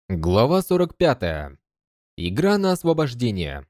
Глава 45. Игра на освобождение.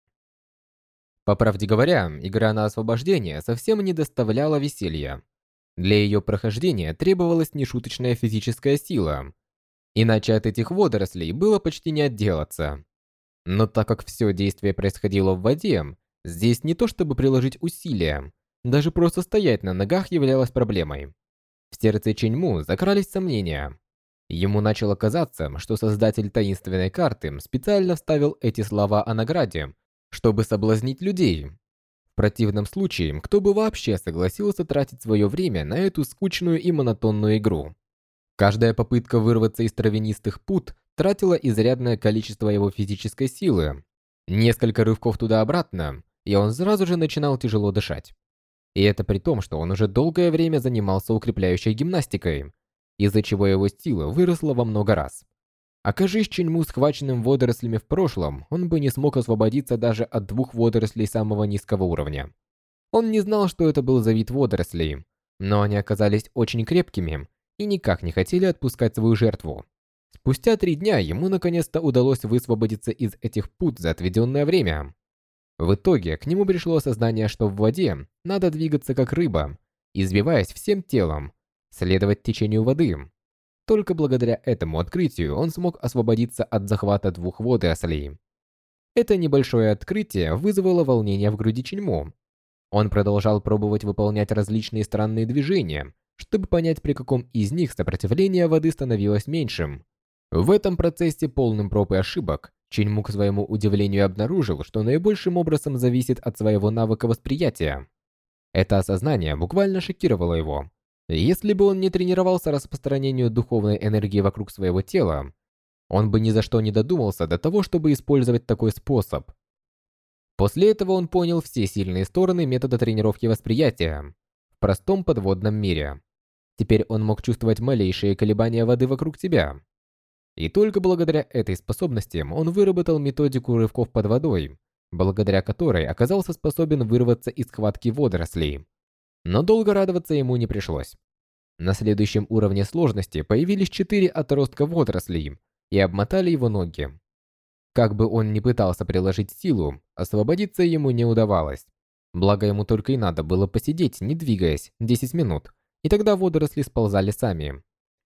По правде говоря, игра на освобождение совсем не доставляла веселья. Для ее прохождения требовалась нешуточная физическая сила, иначе от этих водорослей было почти не отделаться. Но так как все действие происходило в воде, здесь не то чтобы приложить усилия, даже просто стоять на ногах являлось проблемой. В сердце Ченьму закрались сомнения. Ему начало казаться, что создатель таинственной карты специально вставил эти слова о награде, чтобы соблазнить людей. В противном случае, кто бы вообще согласился тратить свое время на эту скучную и монотонную игру? Каждая попытка вырваться из травянистых пут тратила изрядное количество его физической силы. Несколько рывков туда-обратно, и он сразу же начинал тяжело дышать. И это при том, что он уже долгое время занимался укрепляющей гимнастикой, из-за чего его сила выросла во много раз. Окажись Ченьму схваченным водорослями в прошлом, он бы не смог освободиться даже от двух водорослей самого низкого уровня. Он не знал, что это был за вид водорослей, но они оказались очень крепкими и никак не хотели отпускать свою жертву. Спустя 3 дня ему наконец-то удалось высвободиться из этих пут за отведенное время. В итоге к нему пришло осознание, что в воде надо двигаться как рыба, избиваясь всем телом, следовать течению воды. Только благодаря этому открытию он смог освободиться от захвата двух водорослей. Это небольшое открытие вызвало волнение в груди Ченьму. Он продолжал пробовать выполнять различные странные движения, чтобы понять, при каком из них сопротивление воды становилось меньшим. В этом процессе, полным проб и ошибок, Ченьму к своему удивлению обнаружил, что наибольшим образом зависит от своего навыка восприятия. Это осознание буквально шокировало его. Если бы он не тренировался распространению духовной энергии вокруг своего тела, он бы ни за что не додумался до того, чтобы использовать такой способ. После этого он понял все сильные стороны метода тренировки восприятия в простом подводном мире. Теперь он мог чувствовать малейшие колебания воды вокруг себя. И только благодаря этой способности он выработал методику рывков под водой, благодаря которой оказался способен вырваться из схватки водорослей. Но долго радоваться ему не пришлось. На следующем уровне сложности появились 4 отростка водорослей и обмотали его ноги. Как бы он ни пытался приложить силу, освободиться ему не удавалось. Благо ему только и надо было посидеть, не двигаясь, 10 минут, и тогда водоросли сползали сами.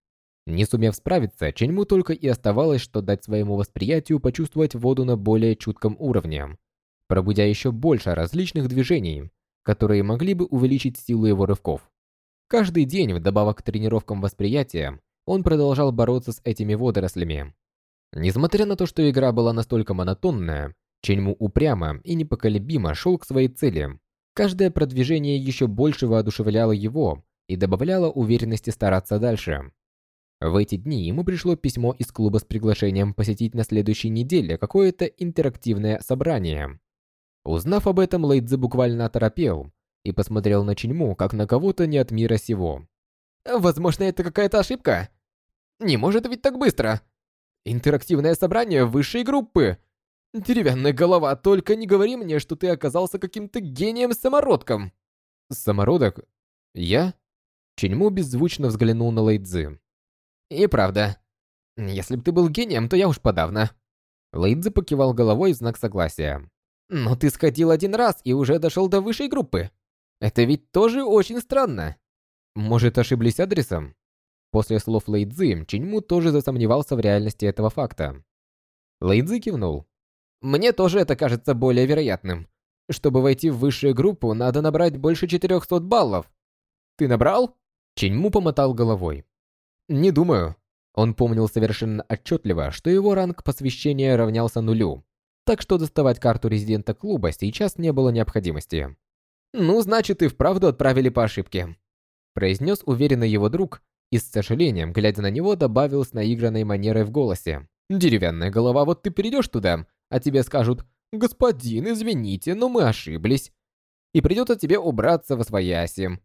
Не сумев справиться, Ченьму только и оставалось, что дать своему восприятию почувствовать воду на более чутком уровне, пробудя еще больше различных движений, которые могли бы увеличить силу его рывков. Каждый день, вдобавок к тренировкам восприятия, он продолжал бороться с этими водорослями. Несмотря на то, что игра была настолько монотонная, Ченьму упрямо и непоколебимо шел к своей цели. Каждое продвижение еще больше воодушевляло его и добавляло уверенности стараться дальше. В эти дни ему пришло письмо из клуба с приглашением посетить на следующей неделе какое-то интерактивное собрание. Узнав об этом, Лэйцзы буквально оторопел и посмотрел на Ченьму, как на кого-то не от мира сего. «Возможно, это какая-то ошибка? Не может быть так быстро! Интерактивное собрание высшей группы! Деревянная голова, только не говори мне, что ты оказался каким-то гением-самородком!» «Самородок? Я?» Ченьму беззвучно взглянул на Лэйцзы. «И правда. Если бы ты был гением, то я уж подавно». Лэйцзы покивал головой в знак согласия. «Но ты сходил один раз и уже дошел до высшей группы. Это ведь тоже очень странно. Может, ошиблись адресом?» После слов Лэйцзы, Ченьму тоже засомневался в реальности этого факта. Лэйцзы кивнул. «Мне тоже это кажется более вероятным. Чтобы войти в высшую группу, надо набрать больше 400 баллов. Ты набрал?» Ченьму помотал головой. «Не думаю». Он помнил совершенно отчетливо, что его ранг посвящения равнялся нулю, так что доставать карту резидента клуба сейчас не было необходимости. «Ну, значит, и вправду отправили по ошибке», произнес уверенный его друг и с сожалением, глядя на него, добавил с наигранной манерой в голосе. «Деревянная голова, вот ты перейдешь туда, а тебе скажут: господин, извините, но мы ошиблись. И придется тебе убраться восвояси.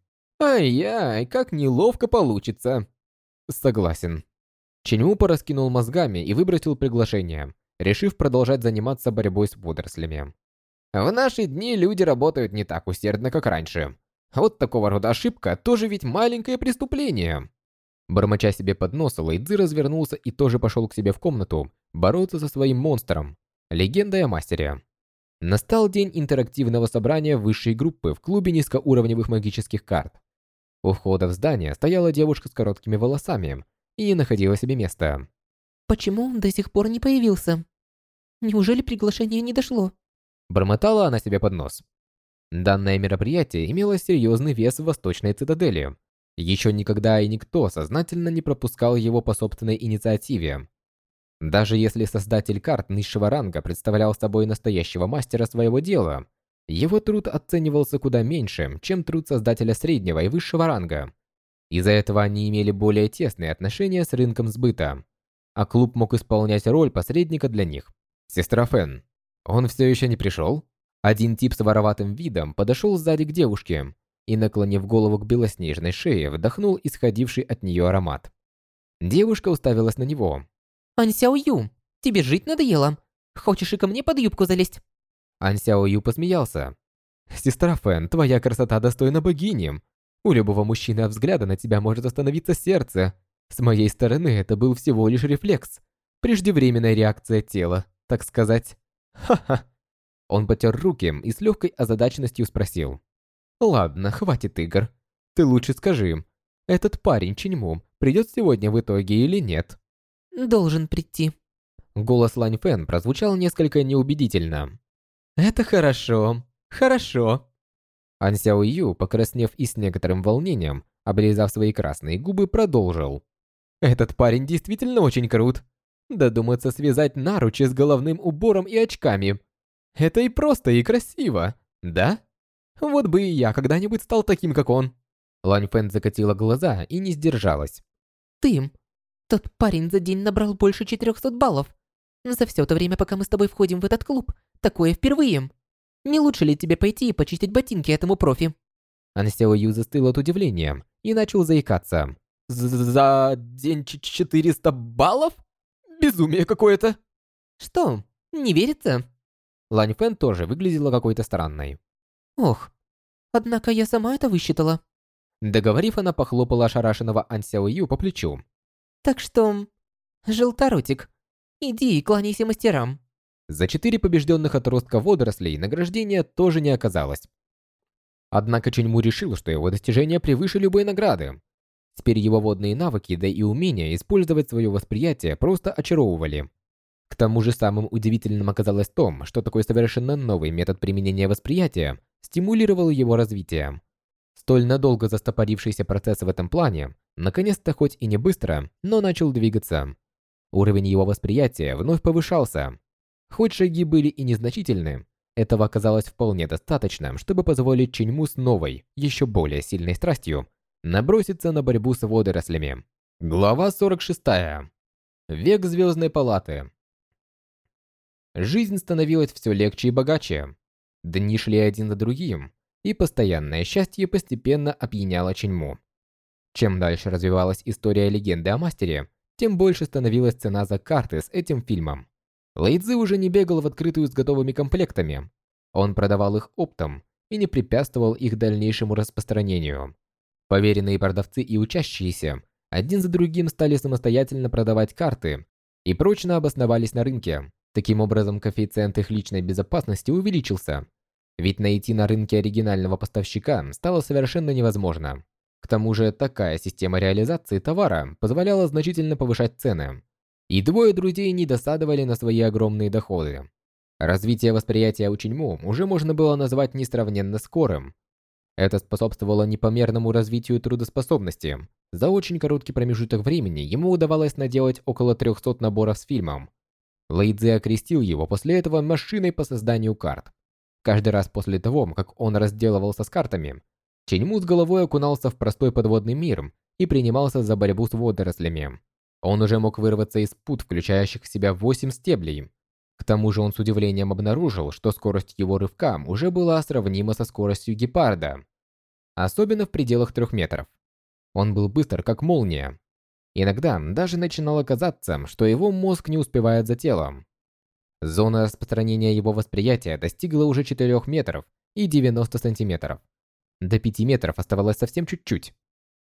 Ай-яй, как неловко получится». «Согласен». Ченьму пораскинул мозгами и выбросил приглашение, решив продолжать заниматься борьбой с водорослями. «В наши дни люди работают не так усердно, как раньше. Вот такого рода ошибка тоже ведь маленькое преступление». Бормоча себе под нос, Лэйцзы развернулся и тоже пошел к себе в комнату бороться со своим монстром, легендой о мастере. Настал день интерактивного собрания высшей группы в клубе низкоуровневых магических карт. У входа в здание стояла девушка с короткими волосами и не находила себе места. Почему он до сих пор не появился? Неужели приглашение не дошло? Бормотала она себе под нос. Данное мероприятие имело серьезный вес в Восточной Цитадели. Еще никогда и никто сознательно не пропускал его по собственной инициативе. Даже если создатель карт низшего ранга представлял собой настоящего мастера своего дела, его труд оценивался куда меньше, чем труд создателя среднего и высшего ранга. Из-за этого они имели более тесные отношения с рынком сбыта, а клуб мог исполнять роль посредника для них. Сестра Фэн. Он все еще не пришел? Один тип с вороватым видом подошел сзади к девушке и, наклонив голову к белоснежной шее, вдохнул исходивший от нее аромат. Девушка уставилась на него. Ань Сяо Ю, тебе жить надоело? Хочешь и ко мне под юбку залезть? Ань Сяо Ю посмеялся. «Сестра Фэн, твоя красота достойна богини. У любого мужчины от взгляда на тебя может остановиться сердце. С моей стороны это был всего лишь рефлекс. Преждевременная реакция тела, так сказать. Ха-ха». Он потер руки и с легкой озадаченностью спросил. «Ладно, хватит игр. Ты лучше скажи, этот парень Чиньму придет сегодня в итоге или нет?» Должен прийти. Голос Лань Фэн прозвучал несколько неубедительно. «Это хорошо, хорошо». Ан Сяо Ю, покраснев и с некоторым волнением, облизав свои красные губы, продолжил. «Этот парень действительно очень крут. Додуматься связать наручи с головным убором и очками. Это и просто, и красиво, да? Вот бы и я когда-нибудь стал таким, как он». Лань Фэн закатила глаза и не сдержалась. Ты. Тот парень за день набрал больше 400 баллов. За все то время, пока мы с тобой входим в этот клуб, такое впервые. Не лучше ли тебе пойти и почистить ботинки этому профи? Ан Сяо Ю застыл от удивления и начал заикаться. «За день 400 баллов? Безумие какое-то!» Что, не верится? Лань Фэн тоже выглядела какой-то странной. Ох, однако я сама это высчитала. Договорив, она похлопала ошарашенного Ан Сяо Ю по плечу. Так что, желторотик, иди и кланяйся мастерам. За 4 побежденных отростка водорослей награждения тоже не оказалось. Однако Чуньму решил, что его достижения превыше любой награды. Теперь его водные навыки, да и умения использовать свое восприятие просто очаровывали. К тому же самым удивительным оказалось то, что такой совершенно новый метод применения восприятия стимулировал его развитие. Столь надолго застопорившийся процесс в этом плане, наконец-то хоть и не быстро, но начал двигаться. Уровень его восприятия вновь повышался. Хоть шаги были и незначительны, этого оказалось вполне достаточно, чтобы позволить Чиньму с новой, еще более сильной страстью наброситься на борьбу с водорослями. Глава 46. Век Звездной Палаты. Жизнь становилась все легче и богаче. Дни шли один за другим, и постоянное счастье постепенно опьяняло Чиньму. Чем дальше развивалась история легенды о мастере, тем больше становилась цена за карты с этим фильмом. Лэйцзы уже не бегал в открытую с готовыми комплектами. Он продавал их оптом и не препятствовал их дальнейшему распространению. Поверенные продавцы и учащиеся один за другим стали самостоятельно продавать карты и прочно обосновались на рынке. Таким образом, коэффициент их личной безопасности увеличился. Ведь найти на рынке оригинального поставщика стало совершенно невозможно. К тому же, такая система реализации товара позволяла значительно повышать цены. И двое друзей не досадовали на свои огромные доходы. Развитие восприятия у Чиньму уже можно было назвать несравненно скорым. Это способствовало непомерному развитию трудоспособности. За очень короткий промежуток времени ему удавалось наделать около 300 наборов с фильмом. Лэйцзы окрестил его после этого машиной по созданию карт. Каждый раз после того, как он разделывался с картами, Чиньму с головой окунался в простой подводный мир и принимался за борьбу с водорослями. Он уже мог вырваться из пут, включающих в себя 8 стеблей. К тому же он с удивлением обнаружил, что скорость его рывка уже была сравнима со скоростью гепарда, особенно в пределах 3 метров. Он был быстр, как молния. Иногда даже начинало казаться, что его мозг не успевает за телом. Зона распространения его восприятия достигла уже 4 метров и 90 сантиметров. До 5 метров оставалось совсем чуть-чуть.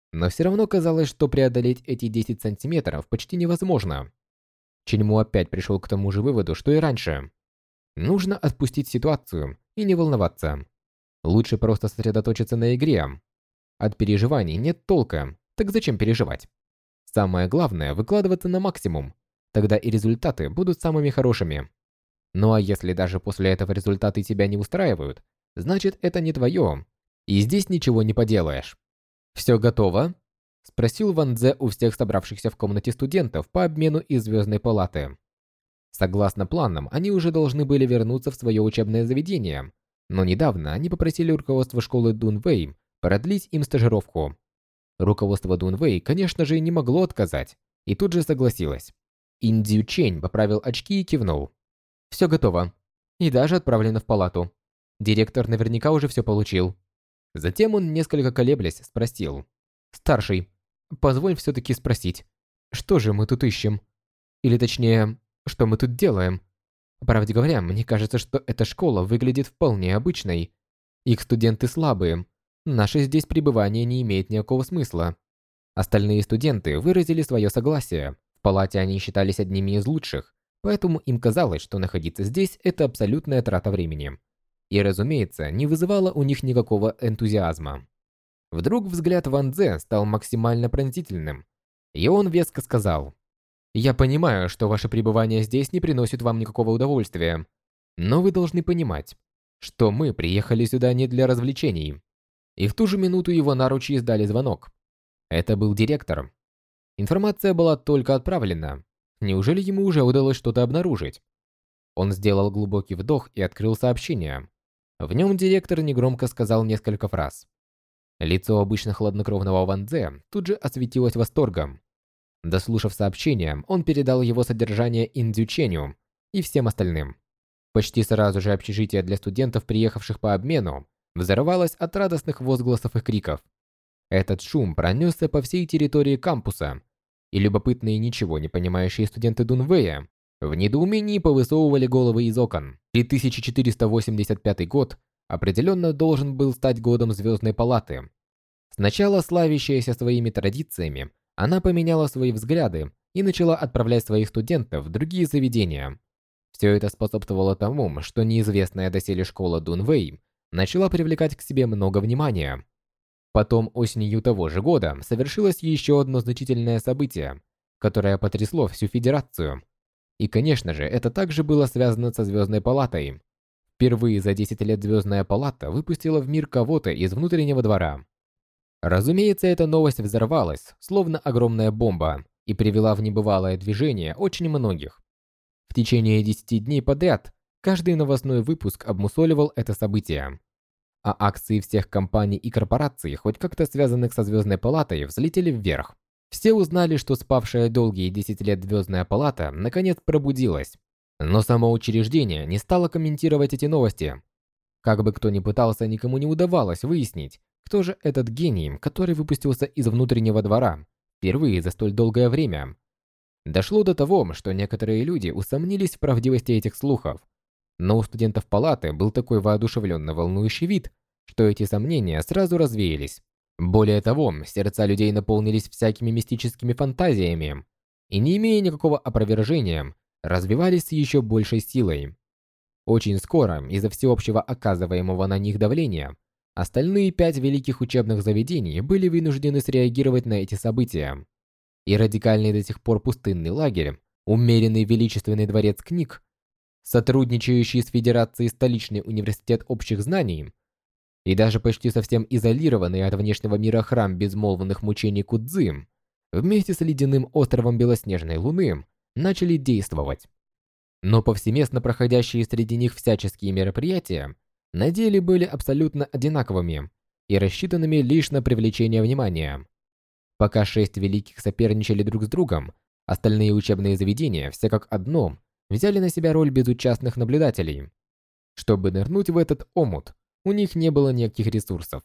Но все равно казалось, что преодолеть эти 10 сантиметров почти невозможно. Ченьму опять пришел к тому же выводу, что и раньше. Нужно отпустить ситуацию и не волноваться. Лучше просто сосредоточиться на игре. От переживаний нет толка, так зачем переживать? Самое главное – выкладываться на максимум. Тогда и результаты будут самыми хорошими. Ну а если даже после этого результаты тебя не устраивают, значит это не твое, и здесь ничего не поделаешь. «Все готово?» – спросил Ван Дзе у всех собравшихся в комнате студентов по обмену из Звездной палаты. Согласно планам, они уже должны были вернуться в свое учебное заведение, но недавно они попросили руководство школы Дунвэй продлить им стажировку. Руководство Дунвэй, конечно же, не могло отказать, и тут же согласилось. Индзю Чень поправил очки и кивнул. «Все готово. И даже отправлено в палату. Директор наверняка уже все получил». Затем он, несколько колеблясь, спросил. «Старший, позволь все-таки спросить, что же мы тут ищем? Или точнее, что мы тут делаем? По правде говоря, мне кажется, что эта школа выглядит вполне обычной. Их студенты слабые. Наше здесь пребывание не имеет никакого смысла». Остальные студенты выразили свое согласие. В палате они считались одними из лучших, поэтому им казалось, что находиться здесь – это абсолютная трата времени. И, разумеется, не вызывало у них никакого энтузиазма. Вдруг взгляд Ван Дзе стал максимально пронзительным, и он веско сказал: «Я понимаю, что ваше пребывание здесь не приносит вам никакого удовольствия, но вы должны понимать, что мы приехали сюда не для развлечений». И в ту же минуту его наручи издали звонок. Это был директор. Информация была только отправлена. Неужели ему уже удалось что-то обнаружить? Он сделал глубокий вдох и открыл сообщение. В нем директор негромко сказал несколько фраз. Лицо обычно хладнокровного Ван Дзе тут же осветилось восторгом. Дослушав сообщение, он передал его содержание Индзю Ченю и всем остальным. Почти сразу же общежитие для студентов, приехавших по обмену, взорвалось от радостных возгласов и криков. Этот шум пронесся по всей территории кампуса, и любопытные, ничего не понимающие студенты Дунвэя в недоумении повысовывали головы из окон. И 1485 год определенно должен был стать годом Звездной палаты. Сначала славящаяся своими традициями, она поменяла свои взгляды и начала отправлять своих студентов в другие заведения. Все это способствовало тому, что неизвестная доселе школа Дунвэй начала привлекать к себе много внимания. Потом осенью того же года совершилось еще одно значительное событие, которое потрясло всю Федерацию. И, конечно же, это также было связано со Звездной палатой. Впервые за 10 лет Звездная палата выпустила в мир кого-то из внутреннего двора. Разумеется, эта новость взорвалась, словно огромная бомба, и привела в небывалое движение очень многих. В течение 10 дней подряд каждый новостной выпуск обмусоливал это событие. А акции всех компаний и корпораций, хоть как-то связанных со Звездной палатой, взлетели вверх. Все узнали, что спавшая долгие 10 лет Звездная палата наконец пробудилась. Но само учреждение не стало комментировать эти новости. Как бы кто ни пытался, никому не удавалось выяснить, кто же этот гений, который выпустился из внутреннего двора впервые за столь долгое время. Дошло до того, что некоторые люди усомнились в правдивости этих слухов. Но у студентов палаты был такой воодушевленно волнующий вид, что эти сомнения сразу развеялись. Более того, сердца людей наполнились всякими мистическими фантазиями, и, не имея никакого опровержения, развивались с еще большей силой. Очень скоро, из-за всеобщего оказываемого на них давления, остальные 5 великих учебных заведений были вынуждены среагировать на эти события. И радикальный до сих пор пустынный лагерь, умеренный величественный дворец книг, сотрудничающий с Федерацией столичный университет общих знаний и даже почти совсем изолированный от внешнего мира храм безмолвных мучений Кудзи, вместе с ледяным островом Белоснежной Луны, начали действовать. Но повсеместно проходящие среди них всяческие мероприятия на деле были абсолютно одинаковыми и рассчитанными лишь на привлечение внимания. Пока 6 великих соперничали друг с другом, остальные учебные заведения, все как одно, взяли на себя роль безучастных наблюдателей. Чтобы нырнуть в этот омут, у них не было никаких ресурсов.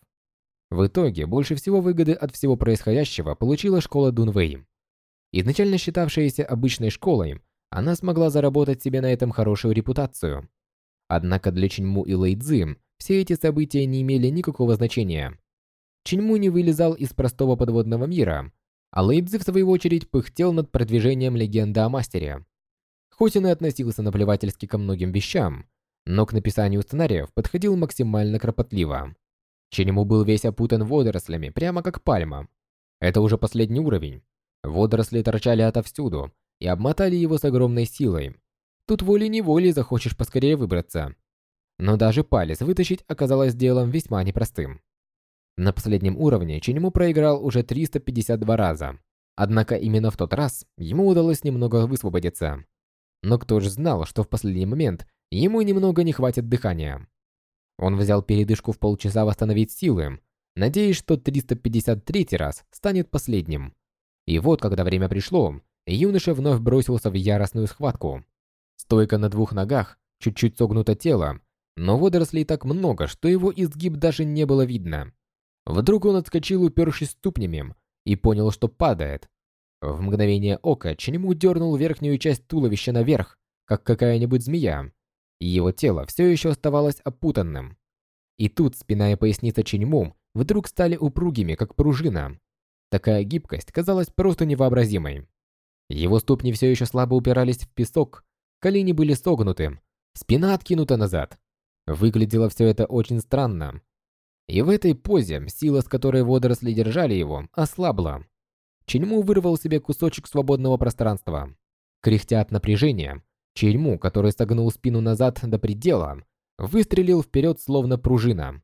В итоге, больше всего выгоды от всего происходящего получила школа Дунвэй. Изначально считавшаяся обычной школой, она смогла заработать себе на этом хорошую репутацию. Однако для Ченьму и Лэйцзы все эти события не имели никакого значения. Чиньму не вылезал из простого подводного мира, а Лэйцзи, в свою очередь, пыхтел над продвижением легенды о мастере. Хоть он и относился наплевательски ко многим вещам, но к написанию сценариев подходил максимально кропотливо. Чиньму был весь опутан водорослями, прямо как пальма. Это уже последний уровень. Водоросли торчали отовсюду и обмотали его с огромной силой. Тут волей-неволей захочешь поскорее выбраться. Но даже палец вытащить оказалось делом весьма непростым. На последнем уровне Чиньму проиграл уже 352 раза. Однако именно в тот раз ему удалось немного высвободиться. Но кто же знал, что в последний момент ему немного не хватит дыхания. Он взял передышку в полчаса восстановить силы, надеясь, что 353 раз станет последним. И вот, когда время пришло, юноша вновь бросился в яростную схватку. Стойка на двух ногах, чуть-чуть согнуто тело, но водорослей так много, что его изгиб даже не было видно. Вдруг он отскочил, упершись ступнями, и понял, что падает. В мгновение ока Чиньму дернул верхнюю часть туловища наверх, как какая-нибудь змея, и его тело все еще оставалось опутанным. И тут спина и поясница Чиньму вдруг стали упругими, как пружина. Такая гибкость казалась просто невообразимой. Его ступни все еще слабо упирались в песок, колени были согнуты, спина откинута назад. Выглядело все это очень странно. И в этой позе сила, с которой водоросли держали его, ослабла. Чиньму вырвал себе кусочек свободного пространства. Кряхтя от напряжения, Чиньму, который согнул спину назад до предела, выстрелил вперед словно пружина.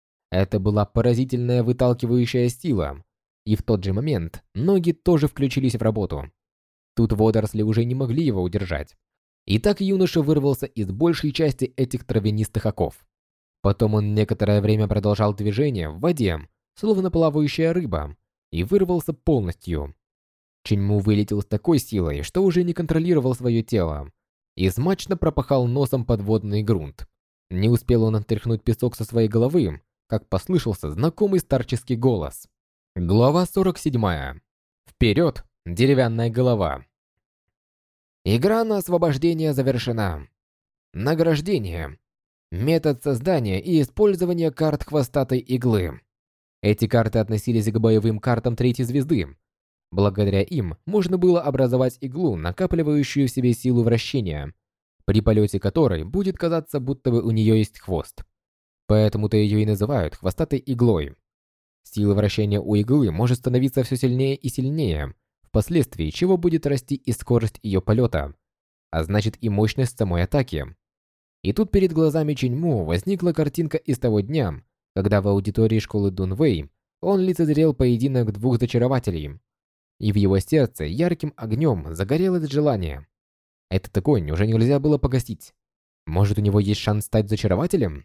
Это была поразительная выталкивающая сила, и в тот же момент ноги тоже включились в работу. Тут водоросли уже не могли его удержать. И так юноша вырвался из большей части этих травянистых оков. Потом он некоторое время продолжал движение в воде, словно плавающая рыба, и вырвался полностью. Чиньму вылетел с такой силой, что уже не контролировал свое тело, и смачно пропахал носом подводный грунт. Не успел он отряхнуть песок со своей головы, как послышался знакомый старческий голос. Глава 47. Вперед, деревянная голова. Игра на освобождение завершена. Награждение. Метод создания и использования карт хвостатой иглы. Эти карты относились к боевым картам третьей звезды. Благодаря им можно было образовать иглу, накапливающую в себе силу вращения, при полете которой будет казаться, будто бы у нее есть хвост. Поэтому-то ее и называют хвостатой иглой. Сила вращения у иглы может становиться все сильнее и сильнее, впоследствии чего будет расти и скорость ее полета, а значит и мощность самой атаки. И тут перед глазами Чиньму возникла картинка из того дня, когда в аудитории школы Дунвэй он лицезрел поединок двух зачарователей, и в его сердце ярким огнем загорелось желание. Этот огонь уже нельзя было погасить. Может, у него есть шанс стать зачарователем?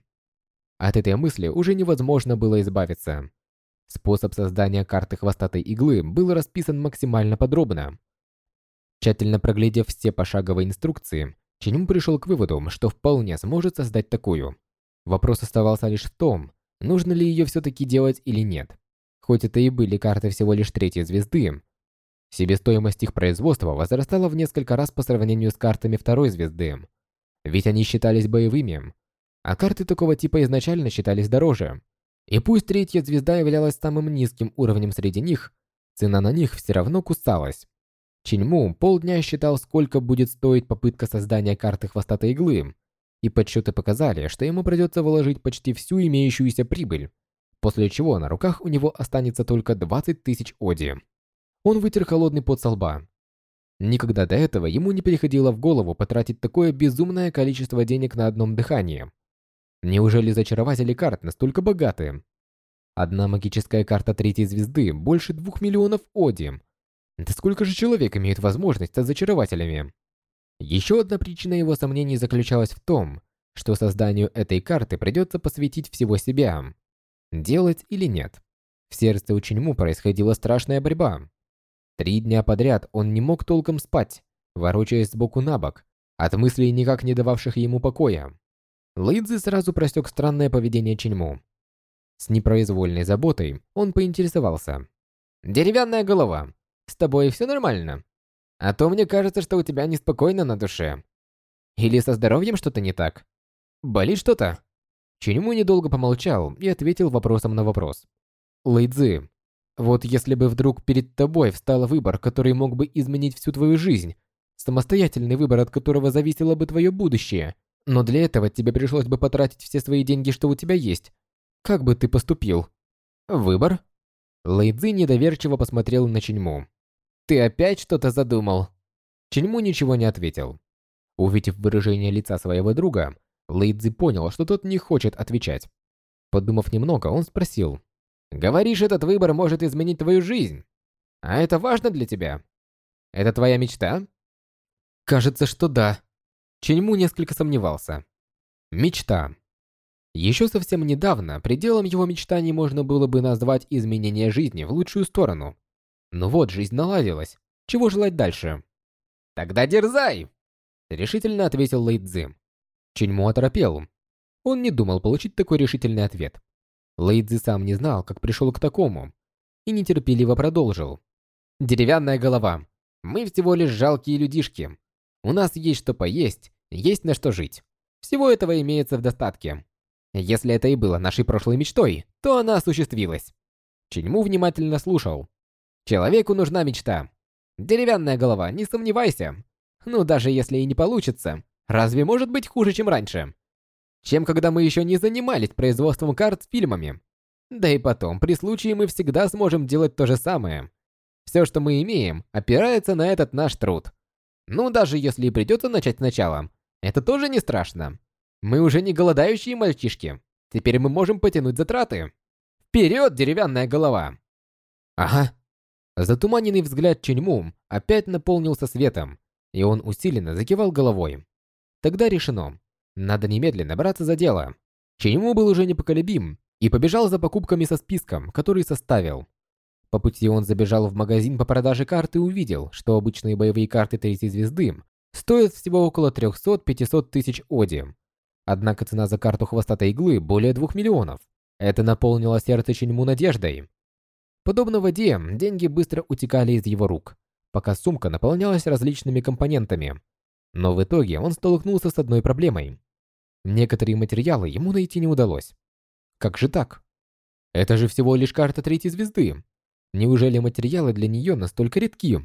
От этой мысли уже невозможно было избавиться. Способ создания карты хвостатой иглы был расписан максимально подробно. Тщательно проглядев все пошаговые инструкции, Чиньму пришел к выводу, что вполне сможет создать такую. Вопрос оставался лишь в том, нужно ли ее все-таки делать или нет. Хоть это и были карты всего лишь третьей звезды, себестоимость их производства возрастала в несколько раз по сравнению с картами второй звезды. Ведь они считались боевыми, а карты такого типа изначально считались дороже. И пусть третья звезда являлась самым низким уровнем среди них, цена на них все равно кусалась. Чиньму полдня считал, сколько будет стоить попытка создания карты хвостатой иглы, и подсчеты показали, что ему придется вложить почти всю имеющуюся прибыль, после чего на руках у него останется только 20 тысяч оди. Он вытер холодный пот со лба. Никогда до этого ему не приходило в голову потратить такое безумное количество денег на одном дыхании. Неужели зачарователи карт настолько богаты? Одна магическая карта третьей звезды больше 2 миллионов оди. Да сколько же человек имеют возможность стать зачарователями? Еще одна причина его сомнений заключалась в том, что созданию этой карты придется посвятить всего себя. Делать или нет? В сердце у Чиньму происходила страшная борьба. 3 дня подряд он не мог толком спать, ворочаясь сбоку на бок, от мыслей, никак не дававших ему покоя. Лэйцзи сразу просек странное поведение Чиньму. С непроизвольной заботой он поинтересовался. «Деревянная голова, с тобой все нормально? А то мне кажется, что у тебя неспокойно на душе. Или со здоровьем что-то не так? Болит что-то?» Чиньму недолго помолчал и ответил вопросом на вопрос. Лэйцзы, вот если бы вдруг перед тобой встал выбор, который мог бы изменить всю твою жизнь, самостоятельный выбор, от которого зависело бы твое будущее, но для этого тебе пришлось бы потратить все свои деньги, что у тебя есть, как бы ты поступил? Выбор? Лэйцзы недоверчиво посмотрел на Чиньму. Ты опять что-то задумал? Чиньму ничего не ответил. Увидев выражение лица своего друга, Лэйцзы понял, что тот не хочет отвечать. Подумав немного, он спросил. «Говоришь, этот выбор может изменить твою жизнь? А это важно для тебя? Это твоя мечта?» «Кажется, что да». Чиньму несколько сомневался. Мечта. Еще совсем недавно пределом его мечтаний можно было бы назвать изменение жизни в лучшую сторону. Но вот жизнь наладилась. Чего желать дальше? «Тогда дерзай!» Решительно ответил Лэйцзы. Чиньму оторопел. Он не думал получить такой решительный ответ. Лэйцзы сам не знал, как пришел к такому, и нетерпеливо продолжил. «Деревянная голова. Мы всего лишь жалкие людишки. У нас есть что поесть, есть на что жить. Всего этого имеется в достатке. Если это и было нашей прошлой мечтой, то она осуществилась». Чиньму внимательно слушал. «Человеку нужна мечта. Деревянная голова, не сомневайся. Ну, даже если и не получится, разве может быть хуже, чем раньше? Чем когда мы еще не занимались производством карт с фильмами. Да и потом, при случае мы всегда сможем делать то же самое. Все, что мы имеем, опирается на этот наш труд. Ну, даже если и придется начать сначала, это тоже не страшно. Мы уже не голодающие мальчишки. Теперь мы можем потянуть затраты. Вперед, деревянная голова!» Ага. Затуманенный взгляд Чиньму опять наполнился светом, и он усиленно закивал головой. Тогда решено. Надо немедленно браться за дело. Чиньму был уже непоколебим и побежал за покупками со списком, который составил. По пути он забежал в магазин по продаже карт и увидел, что обычные боевые карты третьей звезды стоят всего около 300-500 тысяч оди. Однако цена за карту хвостатой иглы более 2 миллионов. Это наполнило сердце Чиньму надеждой. Подобно воде, деньги быстро утекали из его рук, пока сумка наполнялась различными компонентами. Но в итоге он столкнулся с одной проблемой. Некоторые материалы ему найти не удалось. Как же так? Это же всего лишь карта третьей звезды. Неужели материалы для нее настолько редки?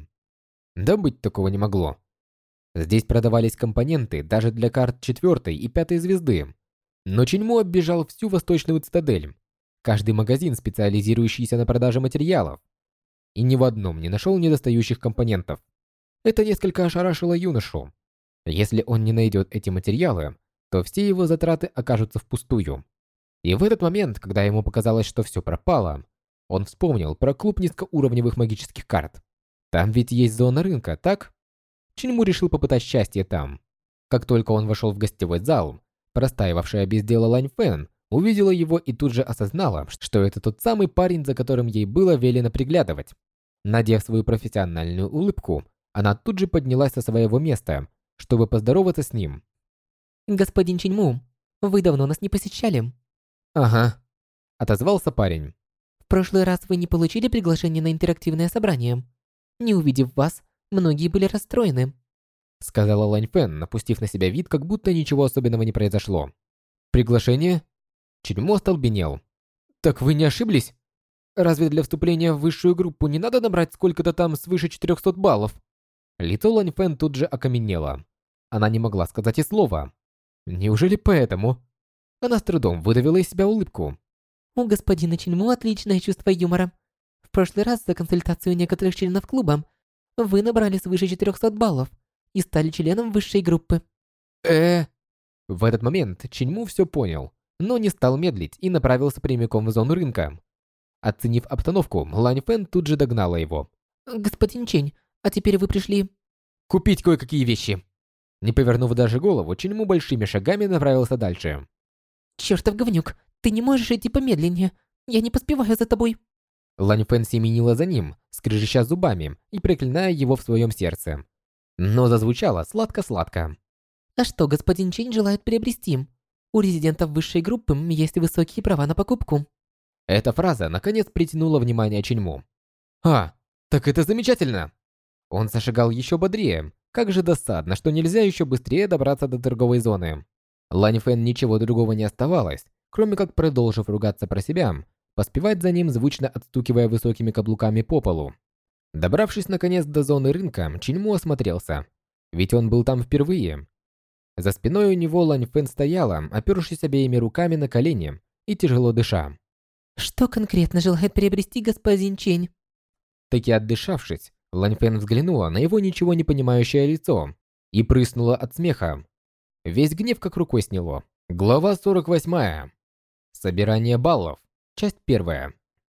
Да быть такого не могло. Здесь продавались компоненты даже для карт четвертой и пятой звезды. Но Чиньму оббежал всю восточную цитадель, каждый магазин, специализирующийся на продаже материалов, и ни в одном не нашел недостающих компонентов. Это несколько ошарашило юношу. Если он не найдет эти материалы, то все его затраты окажутся впустую. И в этот момент, когда ему показалось, что все пропало, он вспомнил про клуб низкоуровневых магических карт. Там ведь есть зона рынка, так? Чиньму решил попытать счастье там. Как только он вошел в гостевой зал, простаивавшая без дела Лань Фэн увидела его и тут же осознала, что это тот самый парень, за которым ей было велено приглядывать. Надев свою профессиональную улыбку, она тут же поднялась со своего места, чтобы поздороваться с ним. «Господин Чиньму, вы давно нас не посещали. «Ага», — отозвался парень. В прошлый раз вы не получили приглашение на интерактивное собрание. Не увидев вас, многие были расстроены», — сказала Лань Фэн, напустив на себя вид, как будто ничего особенного не произошло. «Приглашение?» Чиньму остолбенел. «Так вы не ошиблись? Разве для вступления в высшую группу не надо набрать сколько-то там свыше 400 баллов?» Лицо Лань Фэн тут же окаменело. Она не могла сказать и слова. Неужели поэтому? Она с трудом выдавила из себя улыбку. «У господина Чиньму отличное чувство юмора. В прошлый раз за консультацию некоторых членов клуба вы набрали свыше 400 баллов и стали членом высшей группы». В этот момент Чиньму все понял, но не стал медлить и направился прямиком в зону рынка. Оценив обстановку, Лань Фэн тут же догнала его. «Господин Чень, а теперь вы пришли...» «Купить кое-какие вещи». Не повернув даже голову, Чиньму большими шагами направился дальше. «Чертов говнюк, ты не можешь идти помедленнее. Я не поспеваю за тобой». Лань Фэн семенила за ним, скрежеща зубами и проклиная его в своем сердце. Но зазвучало сладко-сладко. «А что господин Чень желает приобрести? У резидентов высшей группы есть высокие права на покупку». Эта фраза наконец притянула внимание Чиньму. «А, так это замечательно!» Он зашагал еще бодрее. Как же досадно, что нельзя еще быстрее добраться до торговой зоны. Лань Фэн ничего другого не оставалось, кроме как, продолжив ругаться про себя, поспевать за ним, звучно отстукивая высокими каблуками по полу. Добравшись наконец до зоны рынка, Чиньму осмотрелся, ведь он был там впервые. За спиной у него Лань Фэн стояла, опершись обеими руками на колени и тяжело дыша. Что конкретно желает приобрести господин Чень? Таки отдышавшись, Лань Фэн взглянула на его ничего не понимающее лицо и прыснула от смеха. Весь гнев как рукой сняло. Глава 48. Собирание баллов. Часть 1.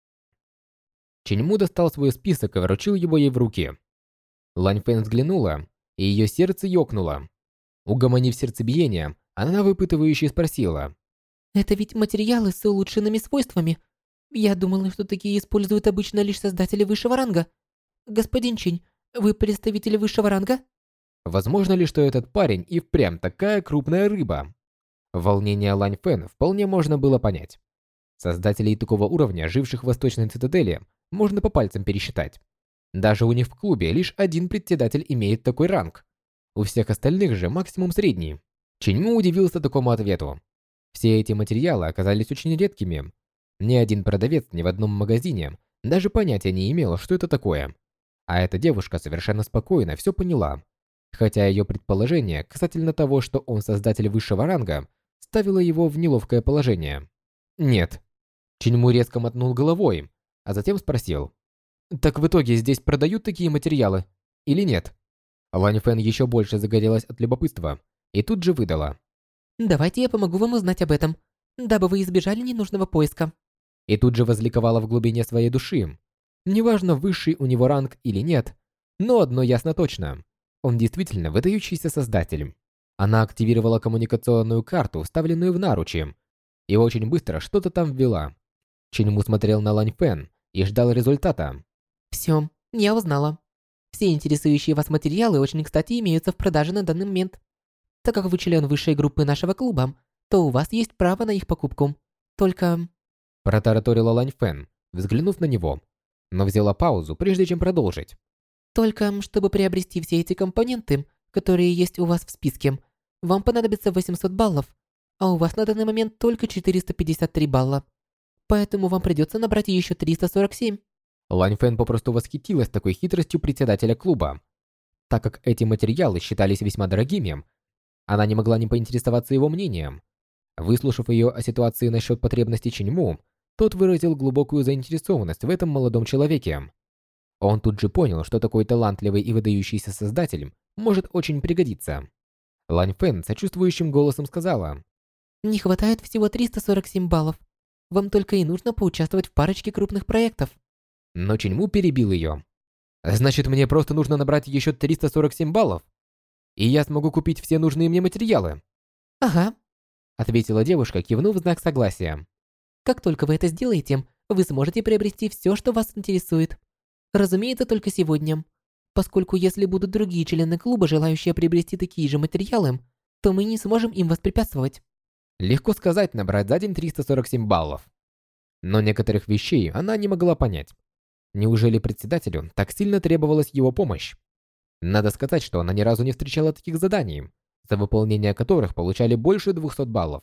Чиньму достал свой список и вручил его ей в руки. Лань Фэн взглянула, и ее сердце ёкнуло. Угомонив сердцебиение, она выпытывающе спросила. Это ведь материалы с улучшенными свойствами. Я думала, что такие используют обычно лишь создатели высшего ранга. Господин Чинь, вы представитель высшего ранга? Возможно ли, что этот парень и впрямь такая крупная рыба? Волнение Лань Фэн вполне можно было понять. Создателей такого уровня, живших в Восточной Цитадели, можно по пальцам пересчитать. Даже у них в клубе лишь один председатель имеет такой ранг. У всех остальных же максимум средний. Чиньму удивился такому ответу. Все эти материалы оказались очень редкими. Ни один продавец ни в одном магазине даже понятия не имел, что это такое. А эта девушка совершенно спокойно все поняла. Хотя ее предположение касательно того, что он создатель высшего ранга, ставило его в неловкое положение. Нет. Чиньму резко мотнул головой, а затем спросил. Так в итоге здесь продают такие материалы? Или нет? Лань Фэн еще больше загорелась от любопытства и тут же выдала. Давайте я помогу вам узнать об этом, дабы вы избежали ненужного поиска. И тут же возликовала в глубине своей души. Неважно, высший у него ранг или нет, но одно ясно точно. Он действительно выдающийся создатель. Она активировала коммуникационную карту, вставленную в наручи, и очень быстро что-то там ввела. Чиньму смотрел на Лань Фэн и ждал результата. Все, я узнала. Все интересующие вас материалы очень кстати имеются в продаже на данный момент. Так как вы член высшей группы нашего клуба, то у вас есть право на их покупку. Только... Протараторила Лань Фэн, взглянув на него, но взяла паузу, прежде чем продолжить. Только, чтобы приобрести все эти компоненты, которые есть у вас в списке, вам понадобится 800 баллов, а у вас на данный момент только 453 балла. Поэтому вам придется набрать еще 347. Лань Фэн попросту восхитилась такой хитростью председателя клуба. Так как эти материалы считались весьма дорогими, она не могла не поинтересоваться его мнением. Выслушав ее о ситуации насчет потребностей Чиньму, тот выразил глубокую заинтересованность в этом молодом человеке. Он тут же понял, что такой талантливый и выдающийся создатель может очень пригодиться. Лань Фэн сочувствующим голосом сказала. Не хватает всего 347 баллов. Вам только и нужно поучаствовать в парочке крупных проектов. Но Чиньму перебил ее. Значит, мне просто нужно набрать еще 347 баллов? И я смогу купить все нужные мне материалы? Ага, Ответила девушка, кивнув в знак согласия. как только вы это сделаете, вы сможете приобрести все, что вас интересует. Разумеется, только сегодня. Поскольку если будут другие члены клуба, желающие приобрести такие же материалы, то мы не сможем им воспрепятствовать. Легко сказать набрать за день 347 баллов. Но некоторых вещей она не могла понять. Неужели председателю так сильно требовалась его помощь? Надо сказать, что она ни разу не встречала таких заданий, за выполнение которых получали больше 200 баллов.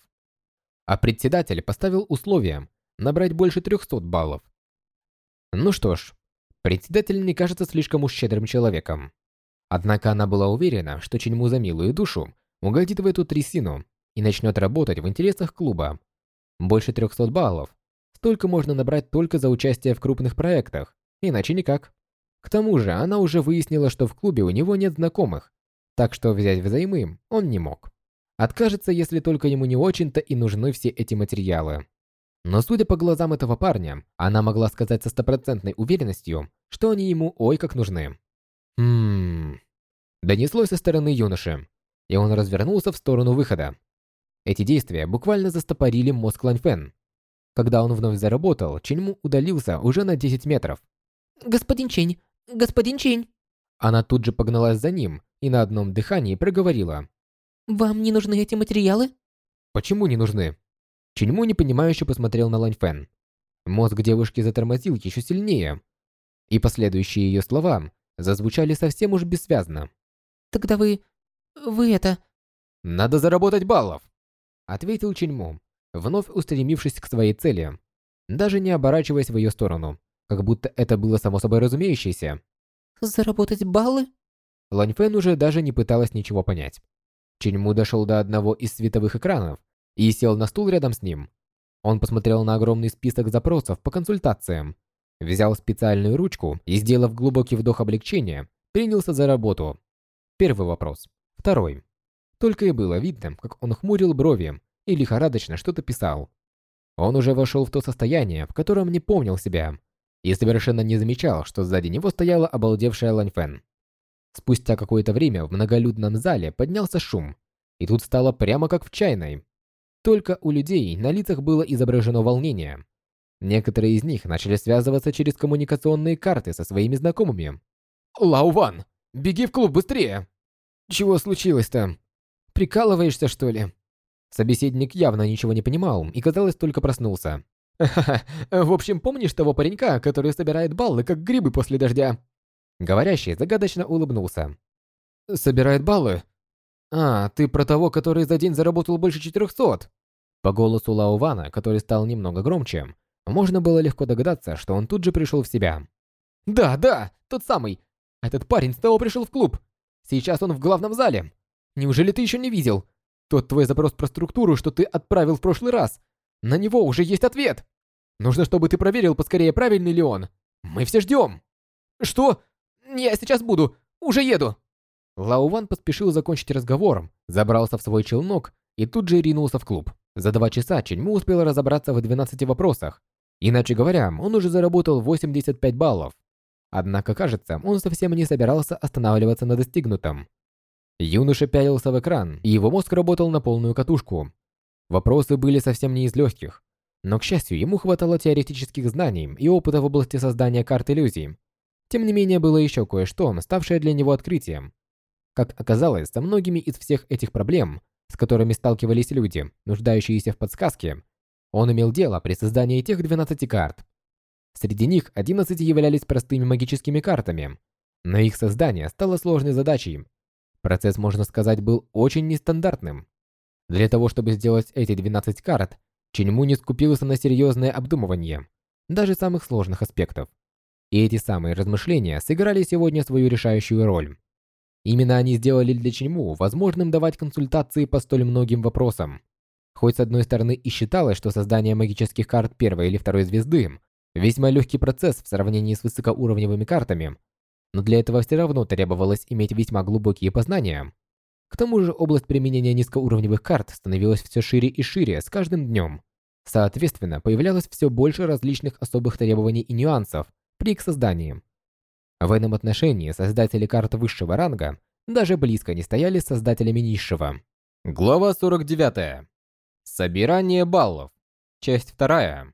А председатель поставил условие набрать больше 300 баллов. Ну что ж, председатель не кажется слишком уж щедрым человеком. Однако она была уверена, что Чиньму за милую душу угодит в эту трясину и начнет работать в интересах клуба. Больше 300 баллов. Столько можно набрать только за участие в крупных проектах, иначе никак. К тому же она уже выяснила, что в клубе у него нет знакомых, так что взять взаймы он не мог. Откажется, если только ему не очень-то и нужны все эти материалы. Но судя по глазам этого парня, она могла сказать со стопроцентной уверенностью, что они ему ой как нужны. Донеслось со стороны юноши, и он развернулся в сторону выхода. Эти действия буквально застопорили мозг Лань Фэн. Когда он вновь заработал, Чиньму удалился уже на 10 метров. Господин Чень! Господин Чень! Она тут же погналась за ним и на одном дыхании проговорила. Вам не нужны эти материалы? Почему не нужны? Чиньму непонимающе посмотрел на Лань Фэн. Мозг девушки затормозил еще сильнее, и последующие ее слова зазвучали совсем уж бессвязно. Тогда вы это... «Надо заработать баллов!» Ответил Чиньму, вновь устремившись к своей цели. даже не оборачиваясь в ее сторону, как будто это было само собой разумеющееся. Заработать баллы? Лань Фэн уже даже не пыталась ничего понять. Чиньму дошел до одного из световых экранов и сел на стул рядом с ним. Он посмотрел на огромный список запросов по консультациям, взял специальную ручку и, сделав глубокий вдох облегчения, принялся за работу. Первый вопрос. Второй. Только и было видно, как он хмурил брови и лихорадочно что-то писал. Он уже вошел в то состояние, в котором не помнил себя, и совершенно не замечал, что сзади него стояла обалдевшая Лань Фэн. Спустя какое-то время в многолюдном зале поднялся шум, и тут стало прямо как в чайной. Только у людей на лицах было изображено волнение. Некоторые из них начали связываться через коммуникационные карты со своими знакомыми. «Лао Ван, беги в клуб быстрее!» «Чего случилось-то? Прикалываешься, что ли?» Собеседник явно ничего не понимал и, казалось, только проснулся. «Ха-ха, в общем, помнишь того паренька, который собирает баллы, как грибы после дождя?» Говорящий загадочно улыбнулся. «Собирает баллы? А, ты про того, который за день заработал больше 400?» По голосу Лао Вана, который стал немного громче, можно было легко догадаться, что он тут же пришел в себя. «Да, да, тот самый! Этот парень снова пришел в клуб! Сейчас он в главном зале! Неужели ты еще не видел? Тот твой запрос про структуру, что ты отправил в прошлый раз, на него уже есть ответ! Нужно, чтобы ты проверил поскорее, правильный ли он! Мы все ждем!» «Что? Я сейчас буду! Уже еду!» Лао Ван поспешил закончить разговор, забрался в свой челнок и тут же ринулся в клуб. За 2 часа Чиньму успел разобраться в 12 вопросах. Иначе говоря, он уже заработал 85 баллов. Однако, кажется, он совсем не собирался останавливаться на достигнутом. Юноша пялился в экран, и его мозг работал на полную катушку. Вопросы были совсем не из легких. Но, к счастью, ему хватало теоретических знаний и опыта в области создания карт иллюзий. Тем не менее, было еще кое-что, ставшее для него открытием. Как оказалось, со многими из всех этих проблем, с которыми сталкивались люди, нуждающиеся в подсказке, он имел дело при создании тех 12 карт. Среди них 11 являлись простыми магическими картами, но их создание стало сложной задачей. Процесс, можно сказать, был очень нестандартным. Для того, чтобы сделать эти 12 карт, Чиньму не скупился на серьезное обдумывание, даже самых сложных аспектов. И эти самые размышления сыграли сегодня свою решающую роль. Именно они сделали для Чиньму возможным давать консультации по столь многим вопросам. Хоть с одной стороны и считалось, что создание магических карт первой или второй звезды весьма легкий процесс в сравнении с высокоуровневыми картами, но для этого все равно требовалось иметь весьма глубокие познания. К тому же область применения низкоуровневых карт становилась все шире и шире с каждым днем. Соответственно, появлялось все больше различных особых требований и нюансов при их создании. В этом отношении создатели карт высшего ранга даже близко не стояли с создателями низшего. Глава 49. Собирание баллов. Часть 2.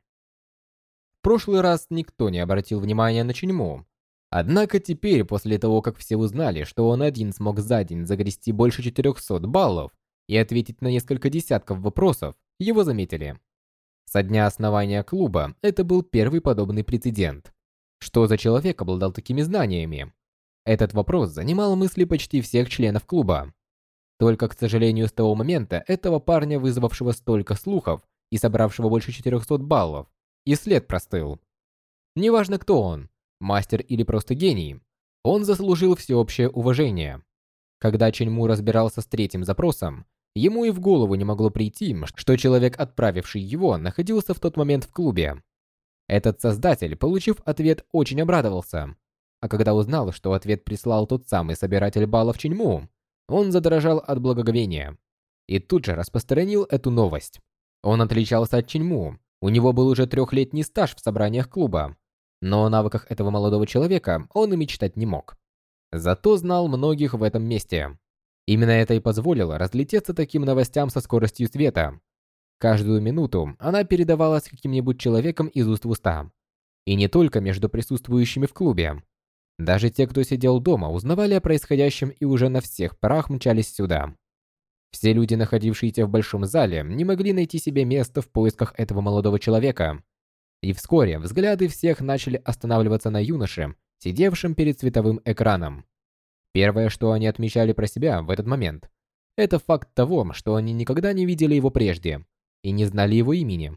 В прошлый раз никто не обратил внимания на Чиньму. Однако теперь, после того, как все узнали, что он один смог за день загрести больше 400 баллов и ответить на несколько десятков вопросов, его заметили. Со дня основания клуба это был первый подобный прецедент. Что за человек обладал такими знаниями? Этот вопрос занимал мысли почти всех членов клуба. Только, к сожалению, с того момента этого парня, вызвавшего столько слухов и собравшего больше 400 баллов, и след простыл. Неважно, кто он, мастер или просто гений, он заслужил всеобщее уважение. Когда Чиньму разбирался с третьим запросом, ему и в голову не могло прийти, что человек, отправивший его, находился в тот момент в клубе. Этот создатель, получив ответ, очень обрадовался. А когда узнал, что ответ прислал тот самый собиратель баллов Чиньму, он задрожал от благоговения. И тут же распространил эту новость. Он отличался от Чиньму, у него был уже 3-летний стаж в собраниях клуба. Но о навыках этого молодого человека он и мечтать не мог. Зато знал многих в этом месте. Именно это и позволило разлететься таким новостям со скоростью света. Каждую минуту она передавалась каким-нибудь человеком из уст в уста. И не только между присутствующими в клубе. Даже те, кто сидел дома, узнавали о происходящем и уже на всех парах мчались сюда. Все люди, находившиеся в большом зале, не могли найти себе место в поисках этого молодого человека. И вскоре взгляды всех начали останавливаться на юноше, сидевшем перед световым экраном. Первое, что они отмечали про себя в этот момент, это факт того, что они никогда не видели его прежде и не знали его имени.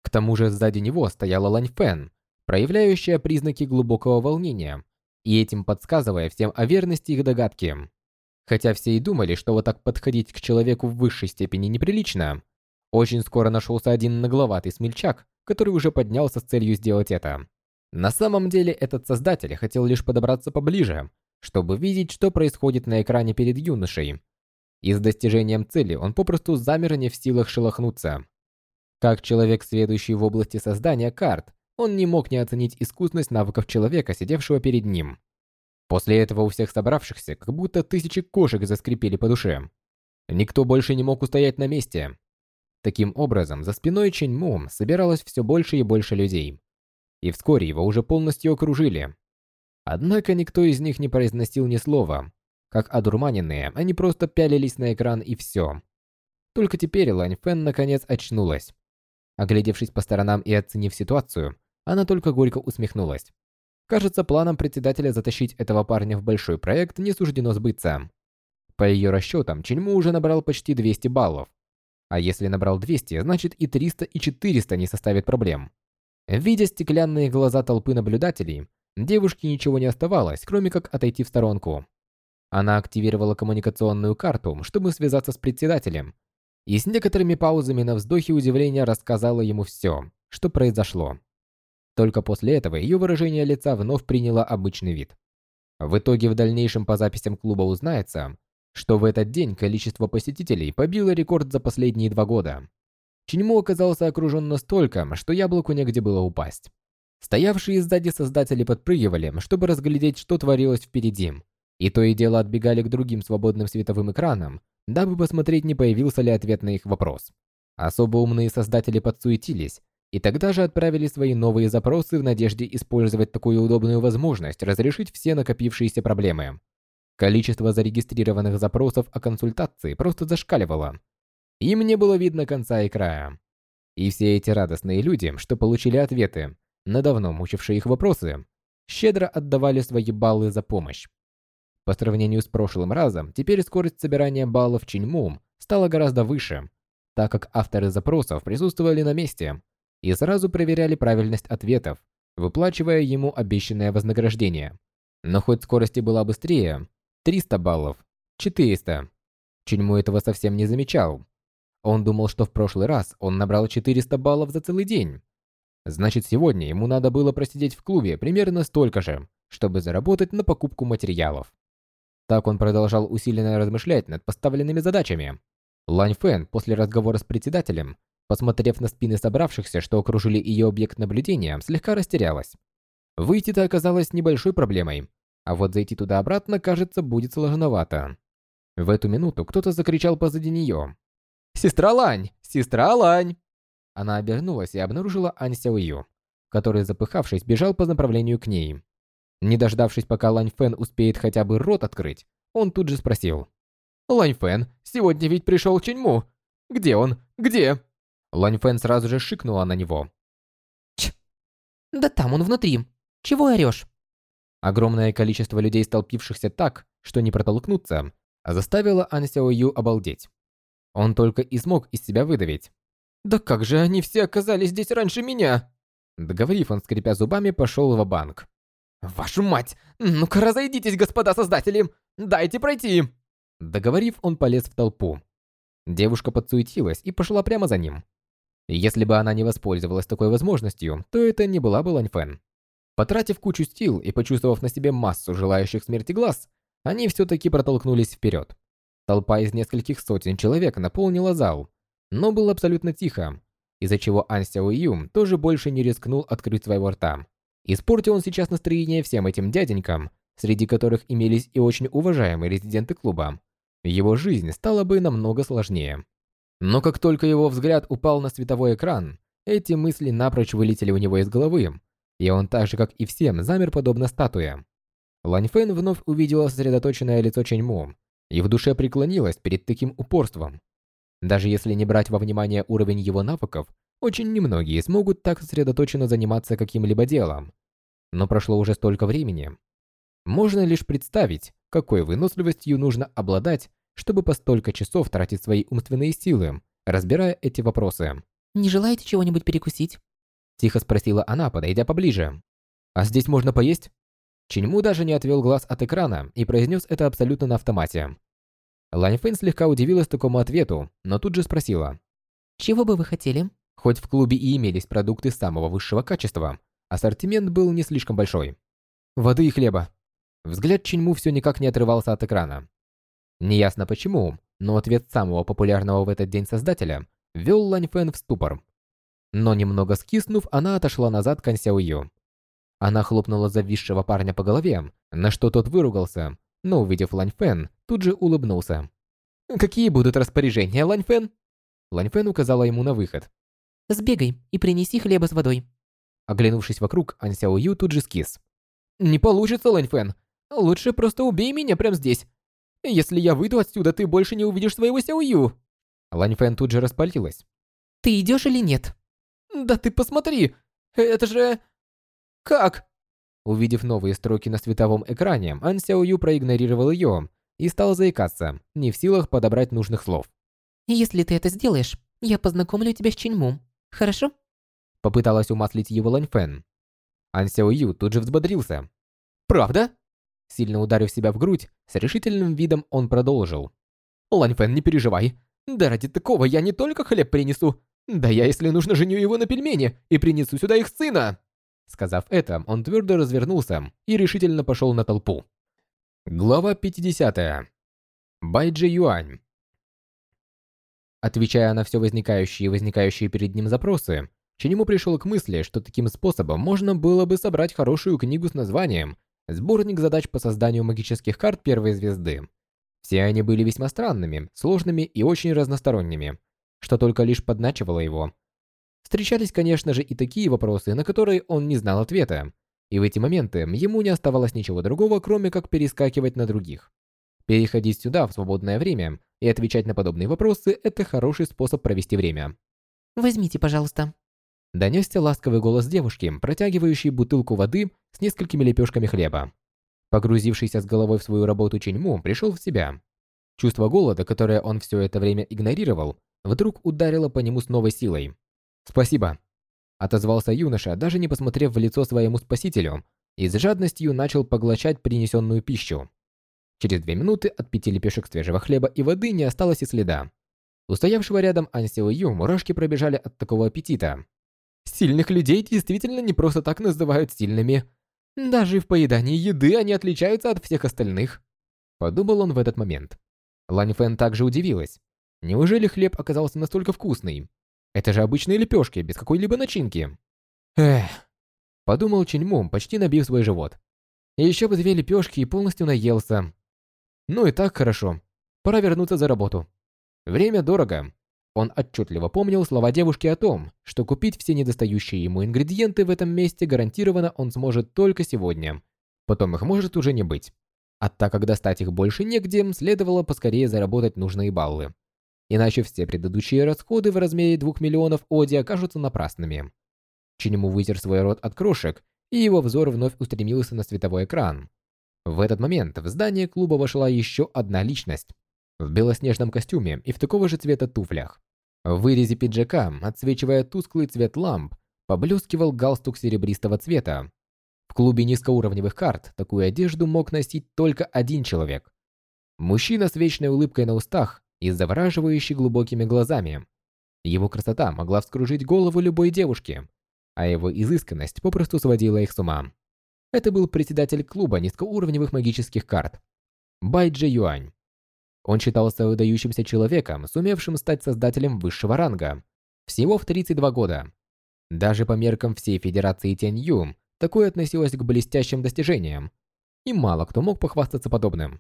К тому же сзади него стояла Лань Фэн, проявляющая признаки глубокого волнения, и этим подсказывая всем о верности их догадки. Хотя все и думали, что вот так подходить к человеку в высшей степени неприлично, очень скоро нашелся один нагловатый смельчак, который уже поднялся с целью сделать это. На самом деле этот создатель хотел лишь подобраться поближе, чтобы видеть, что происходит на экране перед юношей. И с достижением цели он попросту замер, не в силах шелохнуться. Как человек, сведущий в области создания карт, он не мог не оценить искусность навыков человека, сидевшего перед ним. После этого у всех собравшихся как будто тысячи кошек заскрипели по душе. Никто больше не мог устоять на месте. Таким образом, за спиной Чэньму собиралось все больше и больше людей. И вскоре его уже полностью окружили. Однако никто из них не произносил ни слова. Как одурманенные, они просто пялились на экран и все. Только теперь Лань Фэн наконец очнулась. Оглядевшись по сторонам и оценив ситуацию, она только горько усмехнулась. Кажется, планом председателя затащить этого парня в большой проект не суждено сбыться. По ее расчетам, Чэньму уже набрал почти 200 баллов. А если набрал 200, значит и 300, и 400 не составит проблем. Видя стеклянные глаза толпы наблюдателей, девушке ничего не оставалось, кроме как отойти в сторонку. Она активировала коммуникационную карту, чтобы связаться с председателем, и с некоторыми паузами на вздохе удивления рассказала ему все, что произошло. Только после этого ее выражение лица вновь приняло обычный вид. В итоге в дальнейшем по записям клуба узнается, что в этот день количество посетителей побило рекорд за последние 2 года. Чэньму оказался окружен настолько, что яблоку негде было упасть. Стоявшие сзади создатели подпрыгивали, чтобы разглядеть, что творилось впереди, и то и дело отбегали к другим свободным световым экранам, дабы посмотреть, не появился ли ответ на их вопрос. Особо умные создатели подсуетились, и тогда же отправили свои новые запросы в надежде использовать такую удобную возможность разрешить все накопившиеся проблемы. Количество зарегистрированных запросов о консультации просто зашкаливало. Им не было видно конца и края. И все эти радостные люди, что получили ответы на давно мучившие их вопросы, щедро отдавали свои баллы за помощь. По сравнению с прошлым разом, теперь скорость собирания баллов Чэньму стала гораздо выше, так как авторы запросов присутствовали на месте и сразу проверяли правильность ответов, выплачивая ему обещанное вознаграждение. Но хоть скорость и была быстрее, 300 баллов, 400. Чэньму этого совсем не замечал. Он думал, что в прошлый раз он набрал 400 баллов за целый день. Значит, сегодня ему надо было просидеть в клубе примерно столько же, чтобы заработать на покупку материалов. Так он продолжал усиленно размышлять над поставленными задачами. Лань Фэн после разговора с председателем, посмотрев на спины собравшихся, что окружили ее объект наблюдения, слегка растерялась. Выйти-то оказалось небольшой проблемой, а вот зайти туда-обратно, кажется, будет сложновато. В эту минуту кто-то закричал позади нее. «Сестра Лань! Сестра Лань!» Она обернулась и обнаружила Ань Сяою, который, запыхавшись, бежал по направлению к ней. Не дождавшись, пока Лань Фэн успеет хотя бы рот открыть, он тут же спросил. «Лань Фэн, сегодня ведь пришел Чэньму. Где он? Где?» Лань Фэн сразу же шикнула на него. Ч! Да там он внутри. Чего орешь? Огромное количество людей, столпившихся так, что не протолкнуться, заставило Ань Сяою обалдеть. Он только и смог из себя выдавить. «Да как же они все оказались здесь раньше меня?» Договорив, он, скрипя зубами, пошел ва-банк. «Вашу мать! Ну-ка разойдитесь, господа создатели! Дайте пройти!» Договорив, он полез в толпу. Девушка подсуетилась и пошла прямо за ним. Если бы она не воспользовалась такой возможностью, то это не была бы Лань Фэн. Потратив кучу сил и почувствовав на себе массу желающих смерти глаз, они все-таки протолкнулись вперед. Толпа из нескольких сотен человек наполнила зал, но было абсолютно тихо, из-за чего Ань Сяою тоже больше не рискнул открыть своего рта. Испортил он сейчас настроение всем этим дяденькам, среди которых имелись и очень уважаемые резиденты клуба. Его жизнь стала бы намного сложнее. Но как только его взгляд упал на световой экран, эти мысли напрочь вылетели у него из головы, и он так же, как и всем, замер подобно статуе. Лань Фэн вновь увидела сосредоточенное лицо Чэньму и в душе преклонилась перед таким упорством. Даже если не брать во внимание уровень его навыков, очень немногие смогут так сосредоточенно заниматься каким-либо делом. Но прошло уже столько времени. Можно лишь представить, какой выносливостью нужно обладать, чтобы по столько часов тратить свои умственные силы, разбирая эти вопросы. Не желаете чего-нибудь перекусить? Тихо спросила она, подойдя поближе. «А здесь можно поесть?» Чиньму даже не отвел глаз от экрана и произнес это абсолютно на автомате. Лань Фэн слегка удивилась такому ответу, но тут же спросила. Чего бы вы хотели? Хоть в клубе и имелись продукты самого высшего качества, ассортимент был не слишком большой. Воды и хлеба. Взгляд Чиньму все никак не отрывался от экрана. Неясно почему, но ответ самого популярного в этот день создателя ввел Лань Фэн в ступор. Но немного скиснув, она отошла назад к Ан Сяо Ю. Она хлопнула зависшего парня по голове, на что тот выругался, но, увидев Лань Фэн, тут же улыбнулся. «Какие будут распоряжения, Лань Фэн?» Лань Фэн указала ему на выход. Сбегай и принеси хлеба с водой. Оглянувшись вокруг, Ан Сяо Ю тут же скис. «Не получится, Лань Фэн. Лучше просто убей меня прямо здесь. Если я выйду отсюда, ты больше не увидишь своего Сяо Ю». Лань Фэн тут же распалилась. Ты идешь или нет? «Да ты посмотри! Это же... как?» Увидев новые строки на световом экране, Ан Сяо Ю проигнорировал ее и стал заикаться, не в силах подобрать нужных слов. Если ты это сделаешь, я познакомлю тебя с Чиньму. Хорошо? Попыталась умаслить его Лань Фэн. Ан Сяо Ю тут же взбодрился. «Правда?» Сильно ударив себя в грудь, с решительным видом он продолжил. «Лань Фэн, не переживай. Да ради такого я не только хлеб принесу. Да я, если нужно, женю его на пельмени и принесу сюда их сына!» Сказав это, он твердо развернулся и решительно пошел на толпу. Глава 50. Байджи Юань. Отвечая на все возникающие и возникающие перед ним запросы, Чиньму пришел к мысли, что таким способом можно было бы собрать хорошую книгу с названием «Сборник задач по созданию магических карт первой звезды». Все они были весьма странными, сложными и очень разносторонними, что только лишь подначивало его. Встречались, конечно же, и такие вопросы, на которые он не знал ответа, и в эти моменты ему не оставалось ничего другого, кроме как перескакивать на других. Переходить сюда в свободное время и отвечать на подобные вопросы – это хороший способ провести время. Возьмите, пожалуйста. Донесся ласковый голос девушки, протягивающей бутылку воды с несколькими лепешками хлеба. Погрузившийся с головой в свою работу Чиньму пришел в себя. Чувство голода, которое он все это время игнорировал, вдруг ударило по нему с новой силой. «Спасибо», — отозвался юноша, даже не посмотрев в лицо своему спасителю, и с жадностью начал поглощать принесенную пищу. Через 2 минуты от 5 лепешек свежего хлеба и воды не осталось и следа. У стоявшего рядом Ан Сяо Ю мурашки пробежали от такого аппетита. Сильных людей действительно не просто так называют сильными. Даже в поедании еды они отличаются от всех остальных. Подумал он в этот момент. Лань Фэн также удивилась. Неужели хлеб оказался настолько вкусный? Это же обычные лепешки, без какой-либо начинки. Эх, подумал Чиньму, почти набив свой живот. Еще бы 2 лепешки и полностью наелся. Ну и так хорошо. Пора вернуться за работу. Время дорого. Он отчетливо помнил слова девушки о том, что купить все недостающие ему ингредиенты в этом месте гарантированно он сможет только сегодня. Потом их может уже не быть. А так как достать их больше негде, следовало поскорее заработать нужные баллы. Иначе все предыдущие расходы в размере 2 миллионов оди окажутся напрасными. Чиньму вытер свой рот от крошек, и его взор вновь устремился на световой экран. В этот момент в здание клуба вошла еще одна личность. В белоснежном костюме и в такого же цвета туфлях. В вырезе пиджака, отсвечивая тусклый цвет ламп, поблескивал галстук серебристого цвета. В клубе низкоуровневых карт такую одежду мог носить только один человек. Мужчина с вечной улыбкой на устах и завораживающий глубокими глазами. Его красота могла вскружить голову любой девушки, а его изысканность попросту сводила их с ума. Это был председатель клуба низкоуровневых магических карт. Байджи Юань. Он считался выдающимся человеком, сумевшим стать создателем высшего ранга. Всего в 32 года. Даже по меркам всей Федерации Тянь-Ю, такое относилось к блестящим достижениям. И мало кто мог похвастаться подобным.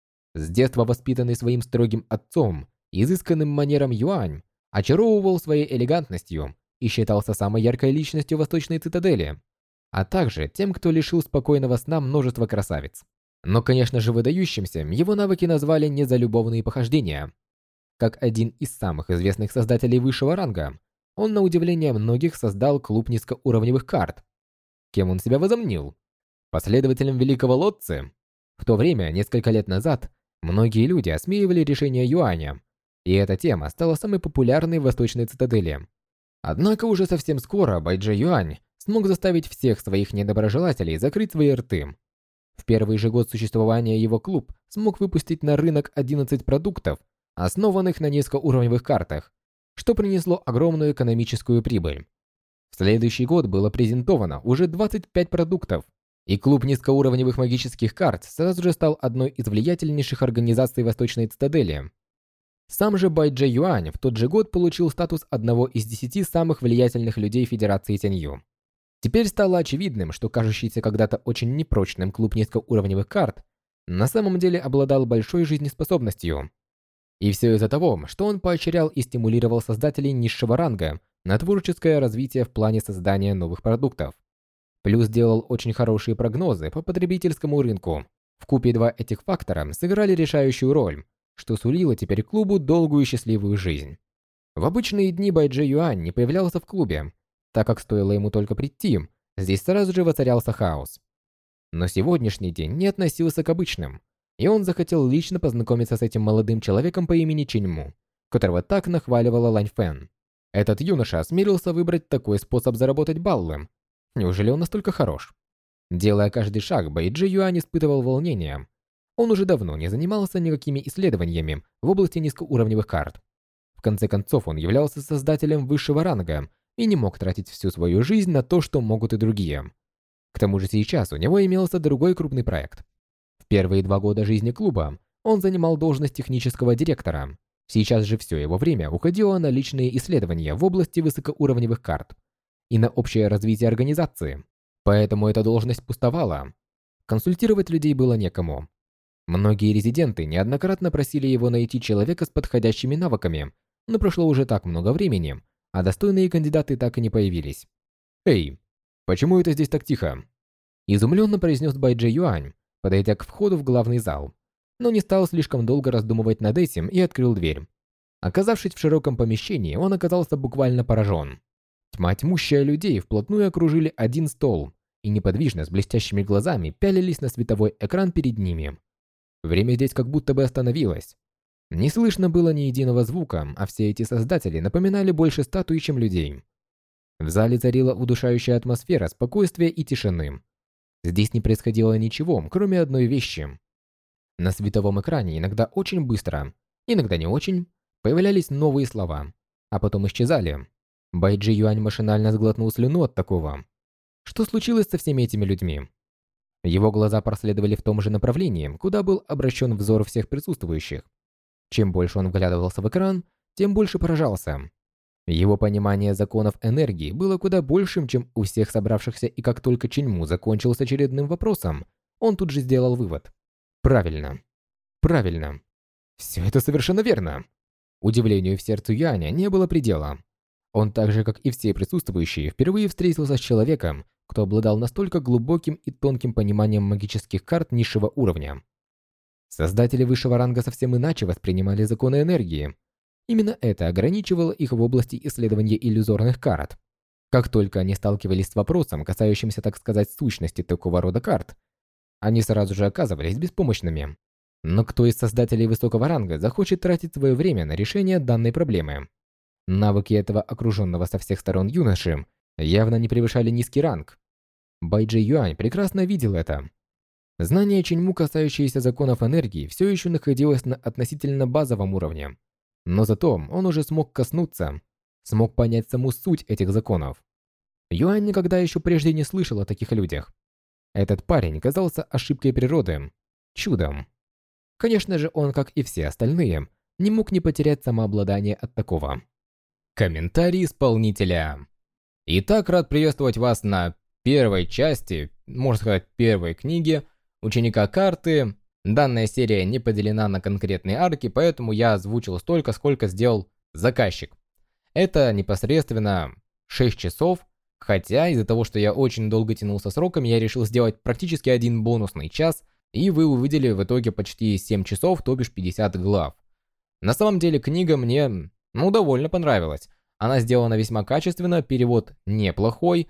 С детства воспитанный своим строгим отцом, изысканным манером Юань, очаровывал своей элегантностью и считался самой яркой личностью Восточной Цитадели, а также тем, кто лишил спокойного сна множество красавиц. Но, конечно же, выдающимся его навыки назвали не за любовные похождения. Как один из самых известных создателей высшего ранга, он на удивление многих создал клуб низкоуровневых карт. Кем он себя возомнил? Последователем великого Лотцы? В то время, несколько лет назад, многие люди осмеивали решение Юаня, и эта тема стала самой популярной в Восточной Цитадели. Однако уже совсем скоро Байджи Юань смог заставить всех своих недоброжелателей закрыть свои рты. В первый же год существования его клуб смог выпустить на рынок 11 продуктов, основанных на низкоуровневых картах, что принесло огромную экономическую прибыль. В следующий год было презентовано уже 25 продуктов, и клуб низкоуровневых магических карт сразу же стал одной из влиятельнейших организаций Восточной Цитадели. Сам же Байджи Юань в тот же год получил статус одного из 10 самых влиятельных людей Федерации Тянью. Теперь стало очевидным, что кажущийся когда-то очень непрочным клуб низкоуровневых карт на самом деле обладал большой жизнеспособностью. И все из-за того, что он поощрял и стимулировал создателей низшего ранга на творческое развитие в плане создания новых продуктов. Плюс делал очень хорошие прогнозы по потребительскому рынку. Вкупе два этих фактора сыграли решающую роль, что сулило теперь клубу долгую и счастливую жизнь. В обычные дни Байджи Юань не появлялся в клубе, так как стоило ему только прийти, здесь сразу же воцарялся хаос. Но сегодняшний день не относился к обычным, и он захотел лично познакомиться с этим молодым человеком по имени Чиньму, которого так нахваливала Лань Фэн. Этот юноша осмелился выбрать такой способ заработать баллы. Неужели он настолько хорош? Делая каждый шаг, Байджи Юань испытывал волнение. Он уже давно не занимался никакими исследованиями в области низкоуровневых карт. В конце концов, он являлся создателем высшего ранга и не мог тратить всю свою жизнь на то, что могут и другие. К тому же сейчас у него имелся другой крупный проект. В первые 2 года жизни клуба он занимал должность технического директора. Сейчас же все его время уходило на личные исследования в области высокоуровневых карт и на общее развитие организации. Поэтому эта должность пустовала. Консультировать людей было некому. Многие резиденты неоднократно просили его найти человека с подходящими навыками, но прошло уже так много времени, а достойные кандидаты так и не появились. «Эй, почему это здесь так тихо?» Изумленно произнес Байджи Юань, подойдя к входу в главный зал, но не стал слишком долго раздумывать над этим и открыл дверь. Оказавшись в широком помещении, он оказался буквально поражен. Тьма тьмущая людей вплотную окружили один стол и неподвижно с блестящими глазами пялились на световой экран перед ними. Время здесь как будто бы остановилось. Не слышно было ни единого звука, а все эти создатели напоминали больше статуи, чем людей. В зале царила удушающая атмосфера спокойствия и тишины. Здесь не происходило ничего, кроме одной вещи. На световом экране иногда очень быстро, иногда не очень, появлялись новые слова, а потом исчезали. Байджи Юань машинально сглотнул слюну от такого. Что случилось со всеми этими людьми? Его глаза проследовали в том же направлении, куда был обращен взор всех присутствующих. Чем больше он вглядывался в экран, тем больше поражался. Его понимание законов энергии было куда большим, чем у всех собравшихся, и как только Чиньму закончил с очередным вопросом, он тут же сделал вывод. Правильно. Правильно. Все это совершенно верно. Удивлению в сердце Юаня не было предела. Он так же, как и все присутствующие, впервые встретился с человеком, кто обладал настолько глубоким и тонким пониманием магических карт низшего уровня. Создатели высшего ранга совсем иначе воспринимали законы энергии. Именно это ограничивало их в области исследования иллюзорных карт. Как только они сталкивались с вопросом, касающимся, так сказать, сущности такого рода карт, они сразу же оказывались беспомощными. Но кто из создателей высокого ранга захочет тратить свое время на решение данной проблемы? Навыки этого окруженного со всех сторон юноши явно не превышали низкий ранг. Байджи Юань прекрасно видел это. Знание Чиньму, касающееся законов энергии, все еще находилось на относительно базовом уровне. Но зато он уже смог коснуться, смог понять саму суть этих законов. Юань никогда еще прежде не слышал о таких людях. Этот парень казался ошибкой природы, чудом. Конечно же, он, как и все остальные, не мог не потерять самообладание от такого. Комментарий исполнителя. Итак, рад приветствовать вас на первой части, можно сказать, первой книги Ученика карты. Данная серия не поделена на конкретные арки, поэтому я озвучил столько, сколько сделал заказчик. Это непосредственно 6 часов, хотя из-за того, что я очень долго тянул со сроками, я решил сделать практически один бонусный час, и вы увидели в итоге почти 7 часов, то бишь 50 глав. На самом деле книга мне, довольно понравилась. Она сделана весьма качественно, перевод неплохой,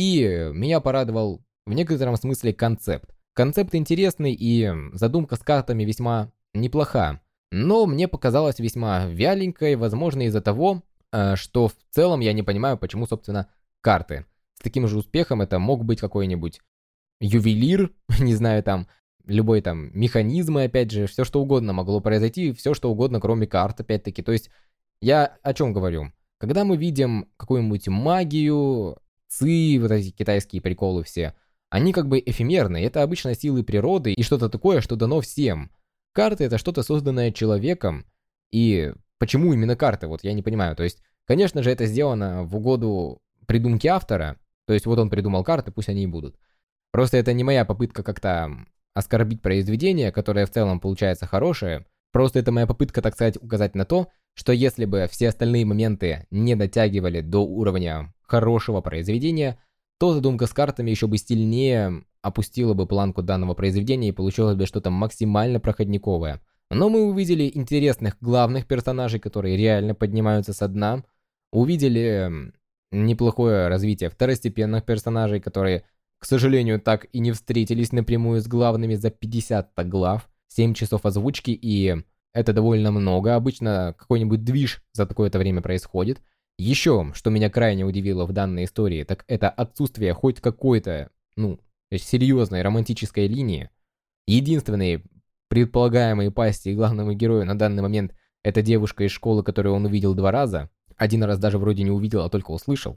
и меня порадовал в некотором смысле концепт. Концепт интересный, и задумка с картами весьма неплоха, но мне показалась весьма вяленькой, возможно из-за того, что в целом я не понимаю, почему, собственно, карты. С таким же успехом это мог быть какой-нибудь ювелир, не знаю, там, любой там механизм, и опять же, все что угодно могло произойти, все что угодно, кроме карт, опять-таки. То есть, я о чем говорю? Когда мы видим какую-нибудь магию, ци, вот эти китайские приколы все, они как бы эфемерны, это обычно силы природы и что-то такое, что дано всем. Карты — это что-то созданное человеком, и почему именно карты, вот я не понимаю. То есть, конечно же, это сделано в угоду придумки автора, то есть вот он придумал карты, пусть они и будут. Просто это не моя попытка как-то оскорбить произведение, которое в целом получается хорошее. Просто это моя попытка, так сказать, указать на то, что если бы все остальные моменты не дотягивали до уровня хорошего произведения, то задумка с картами еще бы сильнее опустила бы планку данного произведения и получилось бы что-то максимально проходниковое. Но мы увидели интересных главных персонажей, которые реально поднимаются со дна. Увидели неплохое развитие второстепенных персонажей, которые, к сожалению, так и не встретились напрямую с главными за 50 глав, 7 часов озвучки, и это довольно много. Обычно какой-нибудь движ за такое-то время происходит. Еще, что меня крайне удивило в данной истории, так это отсутствие хоть какой-то, серьезной романтической линии. Единственные предполагаемые пасти главному герою на данный момент это девушка из школы, которую он увидел 2 раза. Один раз даже вроде не увидел, а только услышал.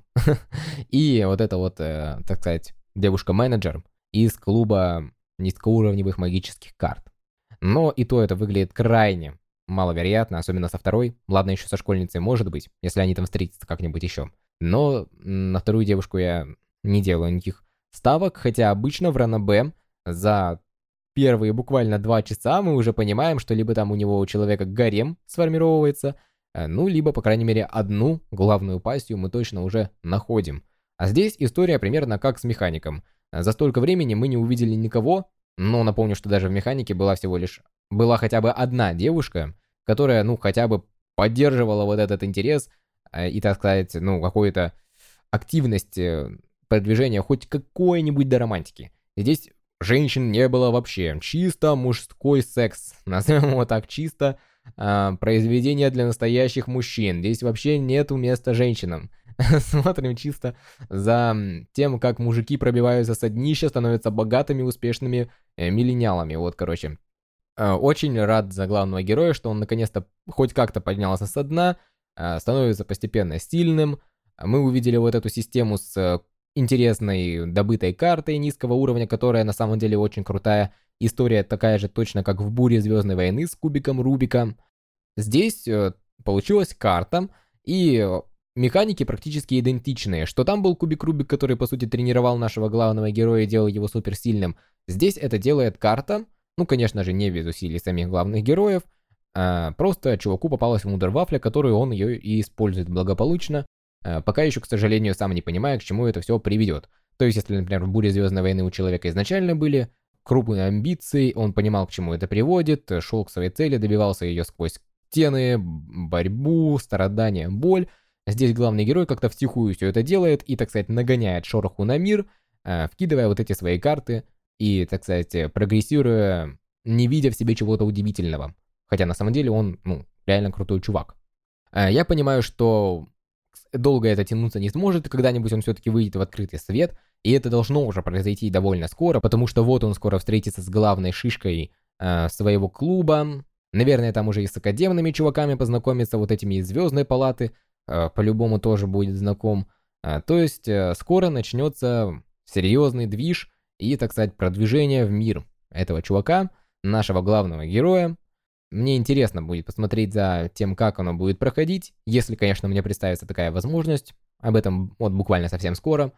И вот это вот, так сказать, девушка-менеджер из клуба низкоуровневых магических карт. Но и то это выглядит крайне маловероятно, особенно со второй. Ладно, еще со школьницей может быть, если они там встретятся как-нибудь еще. Но на вторую девушку я не делаю никаких ставок, хотя обычно в ранобэ за первые буквально 2 часа мы уже понимаем, что либо там у него у человека гарем сформировывается, либо, по крайней мере, одну главную пассию мы точно уже находим. А здесь история примерно как с механиком. За столько времени мы не увидели никого, но напомню, что даже в механике была хотя бы одна девушка, которая, хотя бы поддерживала вот этот интерес и, так сказать, какую-то активность продвижения хоть какой-нибудь до романтики. Здесь женщин не было вообще. Чисто мужской секс. Назовем его так, чисто произведение для настоящих мужчин. Здесь вообще нету места женщинам. Смотрим чисто за тем, как мужики пробиваются со днища, становятся богатыми, успешными миллениалами. Вот, короче. Очень рад за главного героя, что он наконец-то хоть как-то поднялся со дна, становится постепенно сильным. Мы увидели вот эту систему с интересной добытой картой низкого уровня, которая на самом деле очень крутая. История такая же точно, как в Буре Звездной войны с кубиком Рубика. Здесь получилась карта, и механики практически идентичные. Что там был кубик Рубик, который, по сути, тренировал нашего главного героя и делал его суперсильным. Здесь это делает карта. Конечно же, не без усилий самих главных героев. Просто чуваку попалась вундервафля, которую он ее и использует благополучно. Пока еще, к сожалению, сам не понимая, к чему это все приведет. То есть, если, например, в Буре Звездной войны у человека изначально были крупные амбиции, он понимал, к чему это приводит, шел к своей цели, добивался ее сквозь стены, борьбу, страдания, боль. Здесь главный герой как-то втихую все это делает и, так сказать, нагоняет шороху на мир, вкидывая вот эти свои карты и, так сказать, прогрессируя, не видя в себе чего-то удивительного. Хотя на самом деле он, реально крутой чувак. Я понимаю, что долго это тянуться не сможет, и когда-нибудь он все-таки выйдет в открытый свет, и это должно уже произойти довольно скоро, потому что вот он скоро встретится с главной шишкой своего клуба. Наверное, там уже и с академными чуваками познакомится, вот этими из Звездной палаты, по-любому тоже будет знаком. То есть скоро начнется серьезный движ и, так сказать, продвижение в мир этого чувака, нашего главного героя. Мне интересно будет посмотреть за тем, как оно будет проходить, если, конечно, мне представится такая возможность. Об этом вот буквально совсем скоро.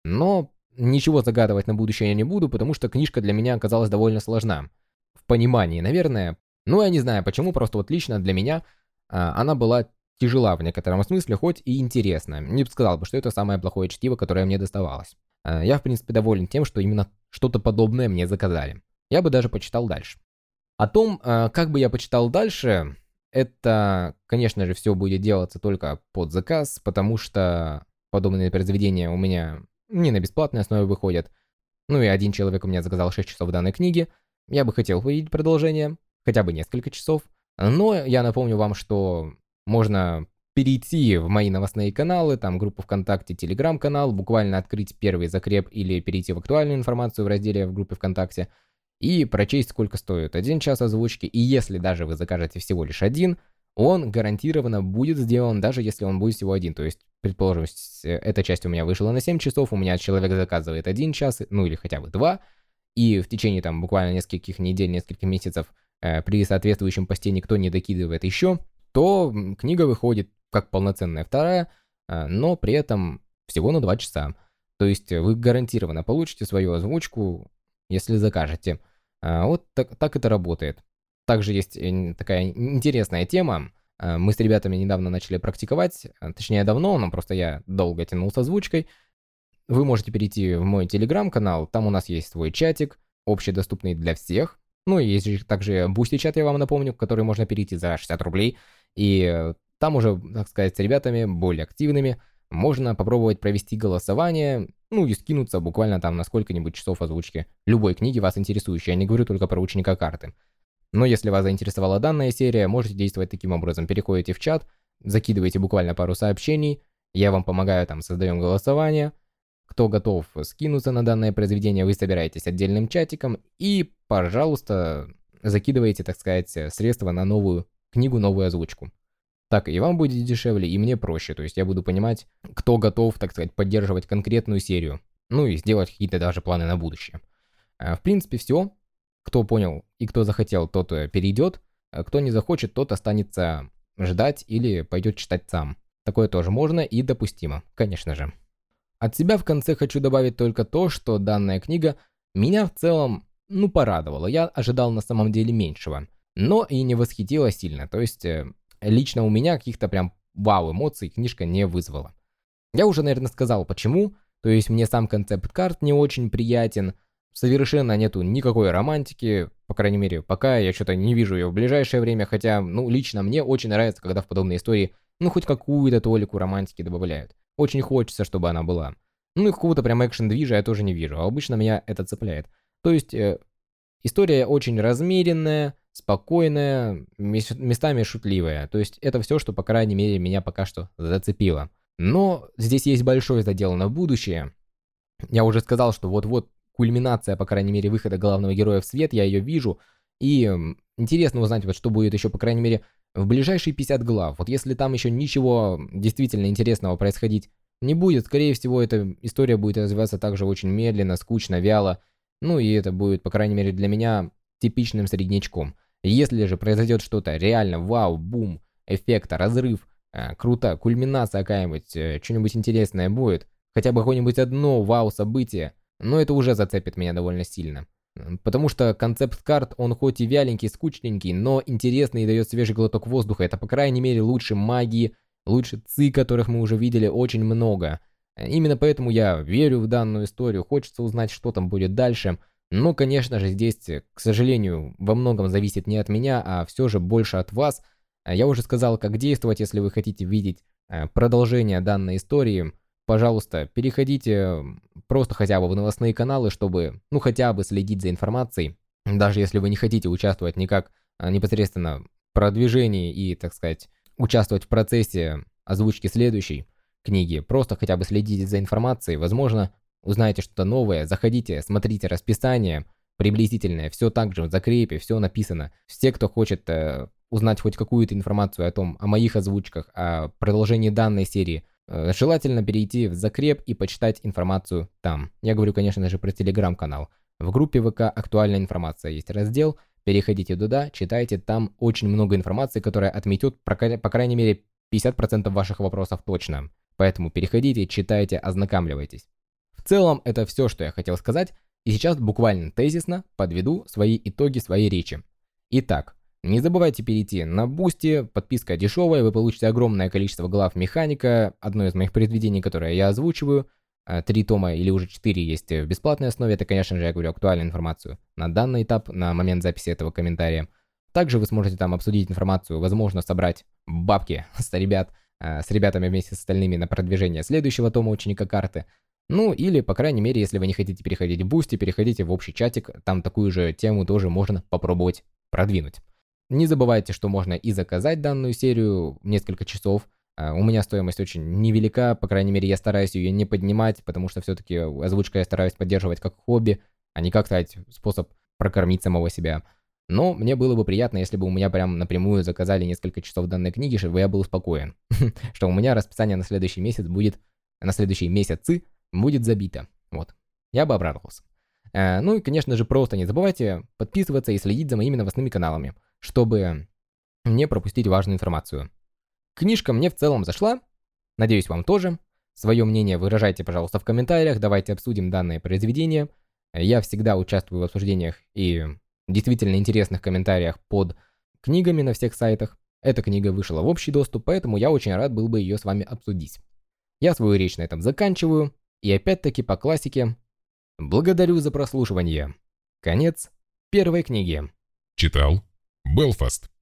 Но ничего загадывать на будущее я не буду, потому что книжка для меня оказалась довольно сложна. В понимании, наверное. Я не знаю почему, просто вот лично для меня она была тяжела в некотором смысле, хоть и интересна. Не сказал бы, что это самое плохое чтиво, которое мне доставалось. Я, в принципе, доволен тем, что именно что-то подобное мне заказали. Я бы даже почитал дальше. О том, как бы я почитал дальше, это, конечно же, все будет делаться только под заказ, потому что подобные произведения у меня не на бесплатной основе выходят. И один человек у меня заказал 6 часов данной книги. Я бы хотел увидеть продолжение, хотя бы несколько часов. Но я напомню вам, что можно перейти в мои новостные каналы, там группу ВКонтакте, Телеграм-канал, буквально открыть первый закреп или перейти в актуальную информацию в разделе в группе ВКонтакте и прочесть, сколько стоит 1 час озвучки. И если даже вы закажете всего лишь один, он гарантированно будет сделан, даже если он будет всего один. То есть, предположим, эта часть у меня вышла на 7 часов, у меня человек заказывает 1 час, ну или хотя бы 2, и в течение там буквально нескольких недель, нескольких месяцев при соответствующем посте никто не докидывает еще, то книга выходит как полноценная вторая, но при этом всего на 2 часа. То есть вы гарантированно получите свою озвучку, если закажете. Вот так это работает. Также есть такая интересная тема. Мы с ребятами недавно начали практиковать, точнее давно, но просто я долго тянул с озвучкой. Вы можете перейти в мой телеграм-канал, там у нас есть свой чатик, общедоступный для всех. Ну и есть же также бусти-чат, я вам напомню, в который можно перейти за 60 рублей. И там уже, так сказать, с ребятами более активными можно попробовать провести голосование, ну и скинуться буквально там на сколько-нибудь часов озвучки любой книги, вас интересующей. Я не говорю только про ученика карты. Но если вас заинтересовала данная серия, можете действовать таким образом. Переходите в чат, закидываете буквально пару сообщений, я вам помогаю, там создаем голосование. Кто готов скинуться на данное произведение, вы собираетесь отдельным чатиком и, пожалуйста, закидываете, так сказать, средства на новую книгу, новую озвучку. Так и вам будет дешевле, и мне проще. То есть я буду понимать, кто готов, так сказать, поддерживать конкретную серию. Ну и сделать какие-то даже планы на будущее. В принципе, все. Кто понял и кто захотел, тот перейдет. Кто не захочет, тот останется ждать или пойдет читать сам. Такое тоже можно и допустимо, конечно же. От себя в конце хочу добавить только то, что данная книга меня в целом, порадовала. Я ожидал на самом деле меньшего, но и не восхитила сильно. То есть, лично у меня каких-то прям вау эмоций книжка не вызвала. Я уже, наверное, сказал почему. То есть, мне сам концепт карт не очень приятен. Совершенно нету никакой романтики, по крайней мере, пока я что-то не вижу ее в ближайшее время, хотя, лично мне очень нравится, когда в подобные истории, хоть какую-то толику романтики добавляют. Очень хочется, чтобы она была. И какого-то прям экшен-движа я тоже не вижу, а обычно меня это цепляет. То есть, история очень размеренная, спокойная, местами шутливая. То есть, это все, что, по крайней мере, меня пока что зацепило. Но здесь есть большой задел на будущее. Я уже сказал, что вот-вот кульминация, по крайней мере, выхода главного героя в свет, я ее вижу. И интересно узнать, вот что будет еще, по крайней мере, в ближайшие 50 глав. Вот если там еще ничего действительно интересного происходить не будет, скорее всего, эта история будет развиваться также очень медленно, скучно, вяло. И это будет, по крайней мере, для меня типичным среднячком. Если же произойдет что-то реально вау, бум, эффект, разрыв, круто, кульминация какая-нибудь, что-нибудь интересное будет, хотя бы какое-нибудь одно вау-событие, это уже зацепит меня довольно сильно. Потому что концепт карт, он хоть и вяленький, скучненький, но интересный и дает свежий глоток воздуха. Это, по крайней мере, лучше магии, лучше ци, которых мы уже видели очень много. Именно поэтому я верю в данную историю, хочется узнать, что там будет дальше. Но, конечно же, здесь, к сожалению, во многом зависит не от меня, а все же больше от вас. Я уже сказал, как действовать, если вы хотите видеть продолжение данной истории. Пожалуйста, переходите просто хотя бы в новостные каналы, чтобы, хотя бы следить за информацией. Даже если вы не хотите участвовать никак непосредственно в продвижении и, так сказать, участвовать в процессе озвучки следующей книги, просто хотя бы следите за информацией. Возможно, узнаете что-то новое, заходите, смотрите расписание приблизительное, все так же в закрепе, все написано. Все, кто хочет узнать хоть какую-то информацию о моих озвучках, о продолжении данной серии, желательно перейти в закреп и почитать информацию там. Я говорю, конечно же, про телеграм-канал. В группе ВК актуальная информация есть раздел. Переходите туда, читайте, там очень много информации, которая отметет, по крайней мере, 50% ваших вопросов точно. Поэтому переходите, читайте, ознакомливайтесь. В целом, это все, что я хотел сказать. И сейчас буквально тезисно подведу свои итоги своей речи. Итак, не забывайте перейти на Boosty, подписка дешевая, вы получите огромное количество глав механика, одно из моих произведений, которое я озвучиваю, 3 тома или уже 4 есть в бесплатной основе, это, конечно же, я говорю актуальную информацию на данный этап, на момент записи этого комментария. Также вы сможете там обсудить информацию, возможно, собрать бабки с ребятами вместе с остальными на продвижение следующего тома ученика карты. Или, по крайней мере, если вы не хотите переходить в Boosty, переходите в общий чатик, там такую же тему тоже можно попробовать продвинуть. Не забывайте, что можно и заказать данную серию в несколько часов. У меня стоимость очень невелика, по крайней мере, я стараюсь ее не поднимать, потому что все-таки озвучка я стараюсь поддерживать как хобби, а не как, сказать, способ прокормить самого себя. Но мне было бы приятно, если бы у меня прям напрямую заказали несколько часов данной книги, чтобы я был спокоен, что у меня расписание на следующий месяц будет, на следующие месяцы будет забито. Вот. Я бы обрадовался. Ну и, конечно же, просто не забывайте подписываться и следить за моими новостными каналами, чтобы не пропустить важную информацию. Книжка мне в целом зашла, надеюсь, вам тоже. Свое мнение выражайте, пожалуйста, в комментариях, давайте обсудим данное произведение. Я всегда участвую в обсуждениях и действительно интересных комментариях под книгами на всех сайтах. Эта книга вышла в общий доступ, поэтому я очень рад был бы ее с вами обсудить. Я свою речь на этом заканчиваю, и опять-таки по классике. Благодарю за прослушивание. Конец первой книги. Читал Белфаст.